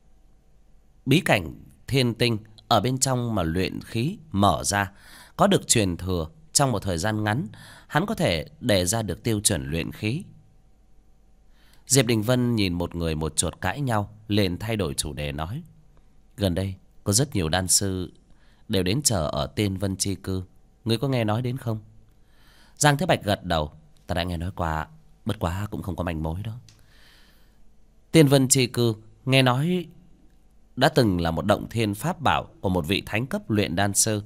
bí cảnh thiên tinh ở bên trong mà luyện khí mở ra, có được truyền thừa trong một thời gian ngắn, hắn có thể đề ra được tiêu chuẩn luyện khí. Diệp Đình Vân nhìn một người một chuột cãi nhau, liền thay đổi chủ đề nói: gần đây có rất nhiều đan sư đều đến chờ ở Tiên Vân Chi Cư, ngươi có nghe nói đến không? Giang Thế Bạch gật đầu: ta đã nghe nói qua, bất quá cũng không có manh mối đó. Tiên Vân Chi Cư nghe nói đã từng là một động thiên pháp bảo của một vị thánh cấp luyện đan sư.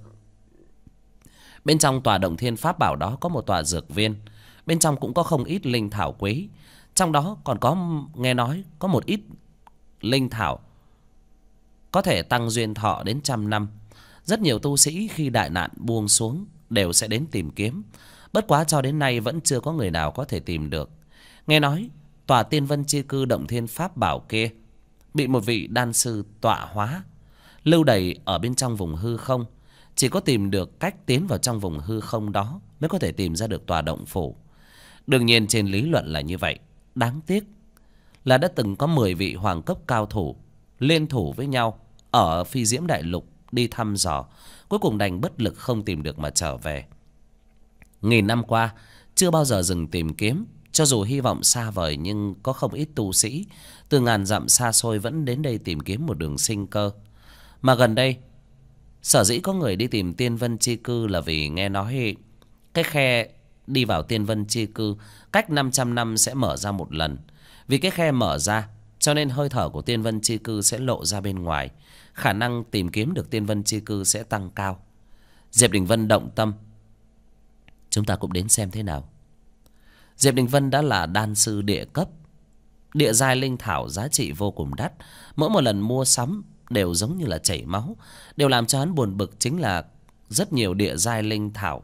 Bên trong tòa động thiên pháp bảo đó có một tòa dược viên, bên trong cũng có không ít linh thảo quý, trong đó còn có nghe nói có một ít linh thảo có thể tăng duyên thọ đến 100 năm. Rất nhiều tu sĩ khi đại nạn buông xuống đều sẽ đến tìm kiếm, bất quá cho đến nay vẫn chưa có người nào có thể tìm được. Nghe nói tòa Tiên Vân Chi Cư động thiên pháp bảo kia bị một vị đan sư tọa hóa, lưu đày ở bên trong vùng hư không. Chỉ có tìm được cách tiến vào trong vùng hư không đó mới có thể tìm ra được tòa động phủ. Đương nhiên trên lý luận là như vậy, đáng tiếc là đã từng có 10 vị hoàng cấp cao thủ liên thủ với nhau ở Phi Diễm Đại Lục đi thăm dò, cuối cùng đành bất lực không tìm được mà trở về. Nghìn năm qua chưa bao giờ dừng tìm kiếm, cho dù hy vọng xa vời nhưng có không ít tu sĩ từ ngàn dặm xa xôi vẫn đến đây tìm kiếm một đường sinh cơ. Mà gần đây sở dĩ có người đi tìm Tiên Vân Chi Cư là vì nghe nói cái khe đi vào Tiên Vân Chi Cư cách 500 năm sẽ mở ra một lần. Vì cái khe mở ra cho nên hơi thở của Tiên Vân Chi Cư sẽ lộ ra bên ngoài, khả năng tìm kiếm được Tiên Vân Chi Cư sẽ tăng cao. Diệp Đình Vân động tâm: chúng ta cũng đến xem thế nào. Diệp Đình Vân đã là đan sư địa cấp, địa giai linh thảo giá trị vô cùng đắt, mỗi một lần mua sắm đều giống như là chảy máu. Điều làm cho hắn buồn bực chính là rất nhiều địa giai linh thảo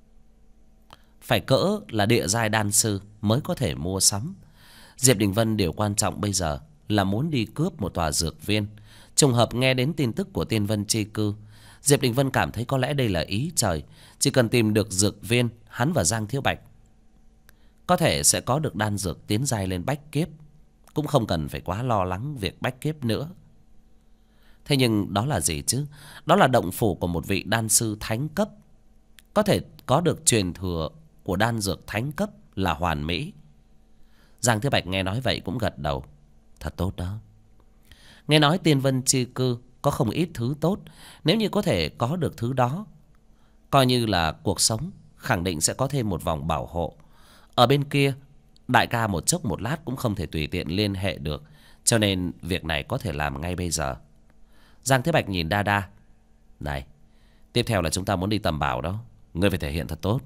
phải cỡ là địa giai đan sư mới có thể mua sắm. Diệp Đình Vân điều quan trọng bây giờ là muốn đi cướp một tòa dược viên. Trùng hợp nghe đến tin tức của Tiên Vân Chi Cư, Diệp Đình Vân cảm thấy có lẽ đây là ý trời. Chỉ cần tìm được dược viên, hắn và Giang Thiếu Bạch có thể sẽ có được đan dược tiến giai lên bách kiếp, cũng không cần phải quá lo lắng việc bách kiếp nữa. Thế nhưng đó là gì chứ? Đó là động phủ của một vị đan sư thánh cấp, có thể có được truyền thừa của đan dược thánh cấp là hoàn mỹ. Giang Thế Bạch nghe nói vậy cũng gật đầu: thật tốt đó. Nghe nói Tiên Vân Chi Cư có không ít thứ tốt, nếu như có thể có được thứ đó, coi như là cuộc sống khẳng định sẽ có thêm một vòng bảo hộ. Ở bên kia đại ca một chốc một lát cũng không thể tùy tiện liên hệ được, cho nên việc này có thể làm ngay bây giờ. Giang Thế Bạch nhìn Đa Đa: này, tiếp theo là chúng ta muốn đi tầm bảo đó, ngươi phải thể hiện thật tốt.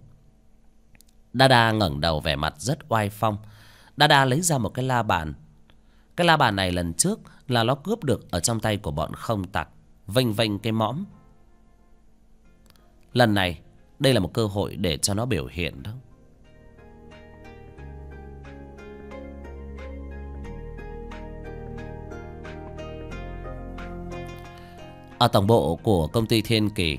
Đa Đa ngẩng đầu vẻ mặt rất oai phong. Đa Đa lấy ra một cái la bàn. Cái la bàn này lần trước là nó cướp được ở trong tay của bọn không tặc, vênh vênh cái mõm. Lần này đây là một cơ hội để cho nó biểu hiện đó. Ở tổng bộ của công ty Thiên Kỳ,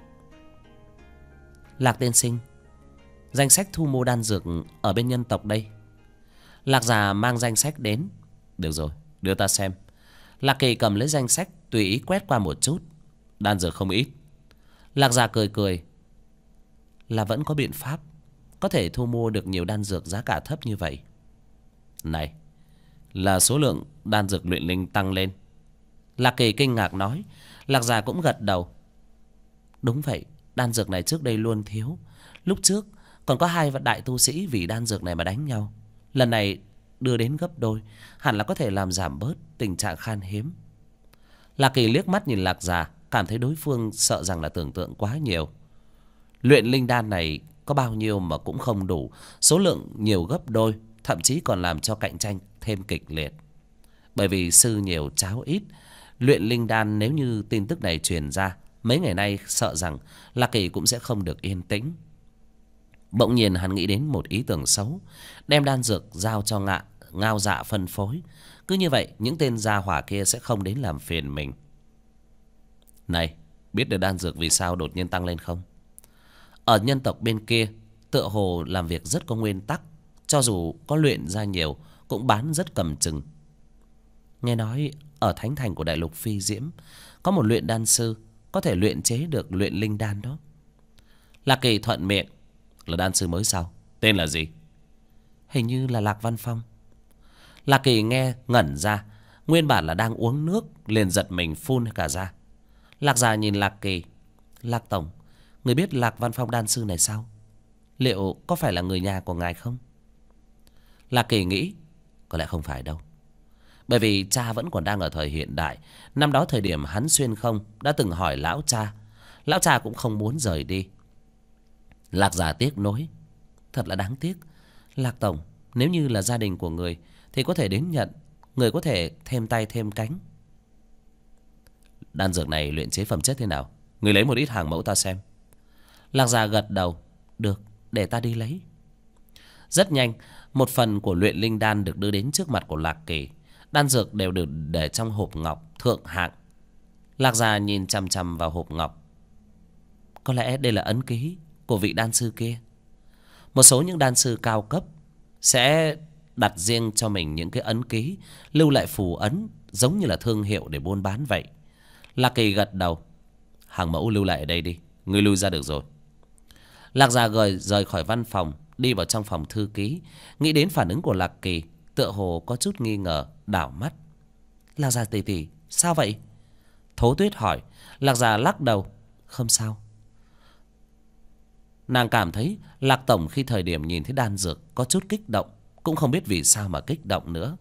Lạc tiên sinh, danh sách thu mua đan dược ở bên nhân tộc đây. Lạc già mang danh sách đến. Được rồi, đưa ta xem. Lạc Kỳ cầm lấy danh sách tùy ý quét qua một chút. Đan dược không ít. Lạc già cười cười: là vẫn có biện pháp có thể thu mua được nhiều đan dược giá cả thấp như vậy. Này, là số lượng đan dược luyện linh tăng lên. Lạc Kỳ kinh ngạc nói. Lạc già cũng gật đầu: đúng vậy, đan dược này trước đây luôn thiếu. Lúc trước còn có 2 đại tu sĩ vì đan dược này mà đánh nhau. Lần này đưa đến gấp đôi, hẳn là có thể làm giảm bớt tình trạng khan hiếm. Lạc Kỳ liếc mắt nhìn Lạc già, cảm thấy đối phương sợ rằng là tưởng tượng quá nhiều. Luyện linh đan này có bao nhiêu mà cũng không đủ, số lượng nhiều gấp đôi, thậm chí còn làm cho cạnh tranh thêm kịch liệt. Bởi vì sư nhiều cháo ít, luyện linh đan nếu như tin tức này truyền ra, mấy ngày nay sợ rằng Lạc Kỳ cũng sẽ không được yên tĩnh. Bỗng nhiên hắn nghĩ đến một ý tưởng xấu, đem đan dược giao cho Ngao Dạ phân phối. Cứ như vậy những tên gia hỏa kia sẽ không đến làm phiền mình. Này, biết được đan dược vì sao đột nhiên tăng lên không? Ở nhân tộc bên kia, tựa hồ làm việc rất có nguyên tắc, cho dù có luyện ra nhiều cũng bán rất cầm chừng. Nghe nói ở thánh thành của đại lục Phi Diễm có một luyện đan sư có thể luyện chế được luyện linh đan đó. Lạc Kỳ thuận miệng: là đan sư mới sao? Tên là gì? Hình như là Lạc Văn Phong. Lạc Kỳ nghe ngẩn ra, nguyên bản là đang uống nước liền giật mình phun cả ra. Lạc già nhìn Lạc Kỳ: Lạc tổng, người biết Lạc Văn Phong đan sư này sao? Liệu có phải là người nhà của ngài không? Lạc Kỳ nghĩ có lẽ không phải đâu, bởi vì cha vẫn còn đang ở thời hiện đại. Năm đó thời điểm hắn xuyên không đã từng hỏi lão cha, lão cha cũng không muốn rời đi. Lạc già tiếc nối: thật là đáng tiếc. Lạc tổng, nếu như là gia đình của người thì có thể đến nhận, người có thể thêm tay thêm cánh. Đan dược này luyện chế phẩm chất thế nào? Người lấy một ít hàng mẫu ta xem. Lạc già gật đầu: được, để ta đi lấy. Rất nhanh, một phần của luyện linh đan được đưa đến trước mặt của Lạc Kỳ. Đan dược đều được để trong hộp ngọc thượng hạng. Lạc già nhìn chằm chằm vào hộp ngọc. Có lẽ đây là ấn ký của vị đan sư kia. Một số những đan sư cao cấp sẽ đặt riêng cho mình những cái ấn ký, lưu lại phù ấn giống như là thương hiệu để buôn bán vậy. Lạc Kỳ gật đầu: hàng mẫu lưu lại ở đây đi, ngươi lui ra được rồi. Lạc già rời khỏi văn phòng, đi vào trong phòng thư ký. Nghĩ đến phản ứng của Lạc Kỳ, tựa hồ có chút nghi ngờ, đảo mắt. Lạc già tỷ tỷ, sao vậy? Thố Tuyết hỏi. Lạc già lắc đầu: không sao. Nàng cảm thấy Lạc tổng khi thời điểm nhìn thấy đan dược có chút kích động, cũng không biết vì sao mà kích động nữa.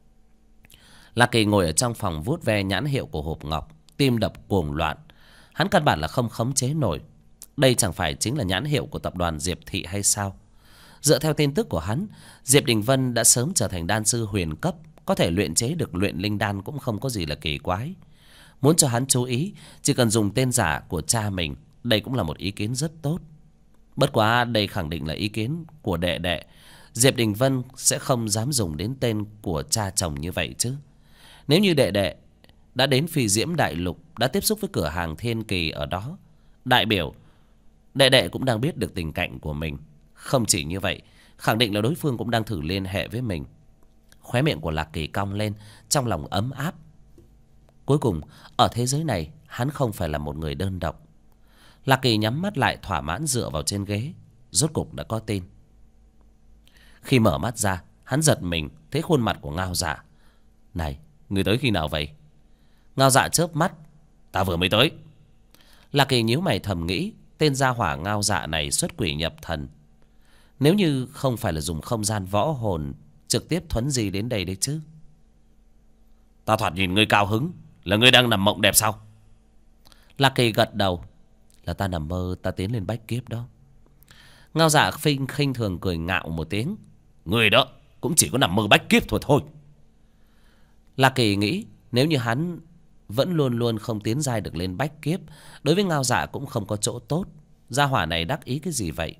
Lạc Kỳ ngồi ở trong phòng vuốt ve nhãn hiệu của hộp ngọc, tim đập cuồng loạn. Hắn căn bản là không khống chế nổi. Đây chẳng phải chính là nhãn hiệu của tập đoàn Diệp Thị hay sao? Dựa theo tin tức của hắn, Diệp Đình Vân đã sớm trở thành đan sư huyền cấp, có thể luyện chế được luyện linh đan cũng không có gì là kỳ quái. Muốn cho hắn chú ý, chỉ cần dùng tên giả của cha mình, đây cũng là một ý kiến rất tốt. Bất quá đây khẳng định là ý kiến của đệ đệ. Diệp Đình Vân sẽ không dám dùng đến tên của cha chồng như vậy chứ. Nếu như đệ đệ đã đến Phi Diễm Đại Lục, đã tiếp xúc với cửa hàng Thiên Kỳ ở đó, đại biểu đệ đệ cũng đang biết được tình cảnh của mình. Không chỉ như vậy, khẳng định là đối phương cũng đang thử liên hệ với mình. Khóe miệng của Lạc Kỳ cong lên, trong lòng ấm áp. Cuối cùng, ở thế giới này, hắn không phải là một người đơn độc. Lạc Kỳ nhắm mắt lại thỏa mãn dựa vào trên ghế. Rốt cục đã có tin. Khi mở mắt ra, hắn giật mình thấy khuôn mặt của Ngao Dạ. Này, người tới khi nào vậy? Ngao Dạ chớp mắt. Ta vừa mới tới. Lạc Kỳ nhíu mày thầm nghĩ, tên gia hỏa Ngao Dạ này xuất quỷ nhập thần. Nếu như không phải là dùng không gian võ hồn trực tiếp thuấn di đến đây đấy chứ. Ta thoạt nhìn ngươi cao hứng, là ngươi đang nằm mộng đẹp sao? Lạc Kỳ gật đầu. Là ta nằm mơ, ta tiến lên bách kiếp đó. Ngao Dạ khinh thường cười ngạo một tiếng. Ngươi đó cũng chỉ có nằm mơ bách kiếp thôi. Lạc Kỳ nghĩ nếu như hắn vẫn luôn luôn không tiến giai được lên bách kiếp, đối với Ngao Dạ cũng không có chỗ tốt. Gia hỏa này đắc ý cái gì vậy?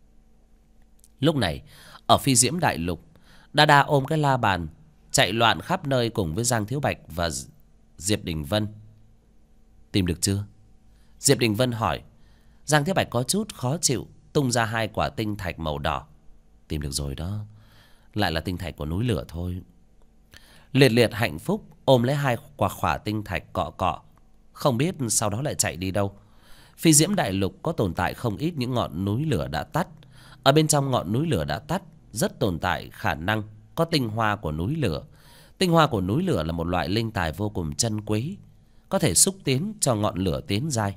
Lúc này ở Phi Diễm Đại Lục, Đa Đa ôm cái la bàn chạy loạn khắp nơi cùng với Giang Thiếu Bạch và Diệp Đình Vân. Tìm được chưa? Diệp Đình Vân hỏi. Giang Thiếu Bạch có chút khó chịu, tung ra 2 quả tinh thạch màu đỏ. Tìm được rồi đó, lại là tinh thạch của núi lửa thôi. Liệt Liệt hạnh phúc ôm lấy 2 quả tinh thạch cọ cọ, không biết sau đó lại chạy đi đâu. Phi Diễm Đại Lục có tồn tại không ít những ngọn núi lửa đã tắt. Ở bên trong ngọn núi lửa đã tắt rất tồn tại khả năng có tinh hoa của núi lửa. Tinh hoa của núi lửa là một loại linh tài vô cùng chân quý, có thể xúc tiến cho ngọn lửa tiến giai.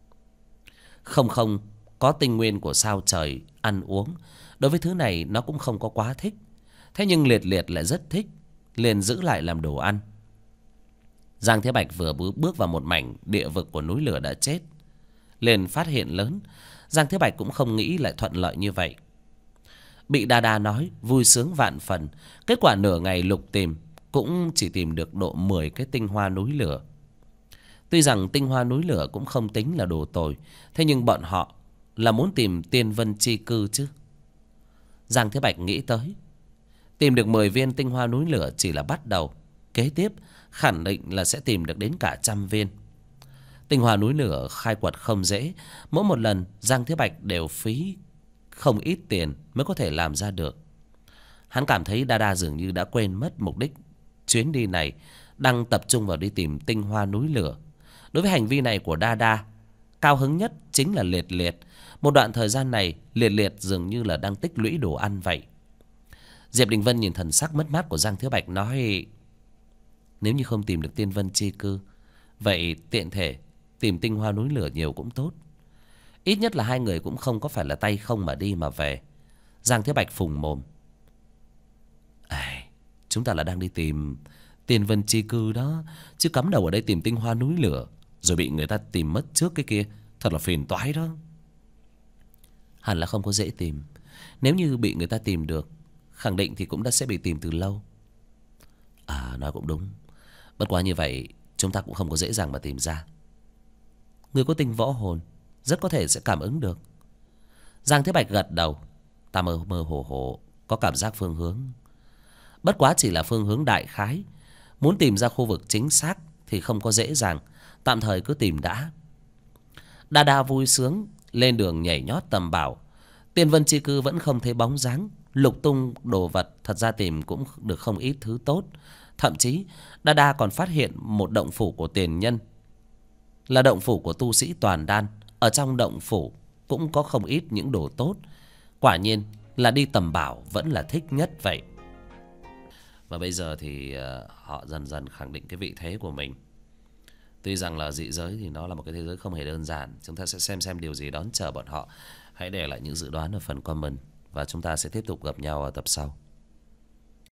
Không có tinh nguyên của sao trời ăn uống, đối với thứ này nó cũng không có quá thích. Thế nhưng Liệt Liệt lại rất thích, liền giữ lại làm đồ ăn. Giang Thế Bạch vừa bước vào một mảnh địa vực của núi lửa đã chết, liền phát hiện lớn. Giang Thế Bạch cũng không nghĩ lại thuận lợi như vậy. Bị Đa Đa nói vui sướng vạn phần. Kết quả nửa ngày lục tìm cũng chỉ tìm được độ 10 cái tinh hoa núi lửa. Tuy rằng tinh hoa núi lửa cũng không tính là đồ tồi, thế nhưng bọn họ là muốn tìm tiên vân chi cư chứ. Giang Thế Bạch nghĩ tới, tìm được 10 viên tinh hoa núi lửa chỉ là bắt đầu, kế tiếp khẳng định là sẽ tìm được đến cả 100 viên. Tinh hoa núi lửa khai quật không dễ, mỗi một lần Giang Thế Bạch đều phí không ít tiền mới có thể làm ra được. Hắn cảm thấy Đa dường như đã quên mất mục đích chuyến đi này đang tập trung vào đi tìm tinh hoa núi lửa. Đối với hành vi này của Đa, cao hứng nhất chính là Liệt Liệt. Một đoạn thời gian này, Liệt Liệt dường như là đang tích lũy đồ ăn vậy. Diệp Đình Vân nhìn thần sắc mất mát của Giang Thiếu Bạch nói: nếu như không tìm được Tiên Vân chi cư, vậy tiện thể tìm tinh hoa núi lửa nhiều cũng tốt. Ít nhất là hai người cũng không có phải là tay không mà đi mà về. Giang Thiếu Bạch phùng mồm: chúng ta là đang đi tìm Tiên Vân chi cư đó, chứ cắm đầu ở đây tìm tinh hoa núi lửa rồi bị người ta tìm mất trước cái kia, thật là phiền toái đó. Hẳn là không có dễ tìm. Nếu như bị người ta tìm được, khẳng định thì cũng đã sẽ bị tìm từ lâu. Nói cũng đúng. Bất quá như vậy chúng ta cũng không có dễ dàng mà tìm ra. Người có tinh võ hồn rất có thể sẽ cảm ứng được. Giang Thế Bạch gật đầu. Ta mơ mơ hồ hồ có cảm giác phương hướng. Bất quá chỉ là phương hướng đại khái. Muốn tìm ra khu vực chính xác thì không có dễ dàng. Tạm thời cứ tìm đã. Đa vui sướng lên đường nhảy nhót tầm bảo. Tiên Vân chi cư vẫn không thấy bóng dáng. Lục tung đồ vật, thật ra tìm cũng được không ít thứ tốt. Thậm chí Đa còn phát hiện một động phủ của tiền nhân, là động phủ của tu sĩ toàn đan. Ở trong động phủ cũng có không ít những đồ tốt. Quả nhiên là đi tầm bảo vẫn là thích nhất vậy. Và bây giờ thì họ dần dần khẳng định cái vị thế của mình. Tuy rằng là dị giới thì nó là một cái thế giới không hề đơn giản. Chúng ta sẽ xem điều gì đón chờ bọn họ. Hãy để lại những dự đoán ở phần comment. Và chúng ta sẽ tiếp tục gặp nhau ở tập sau.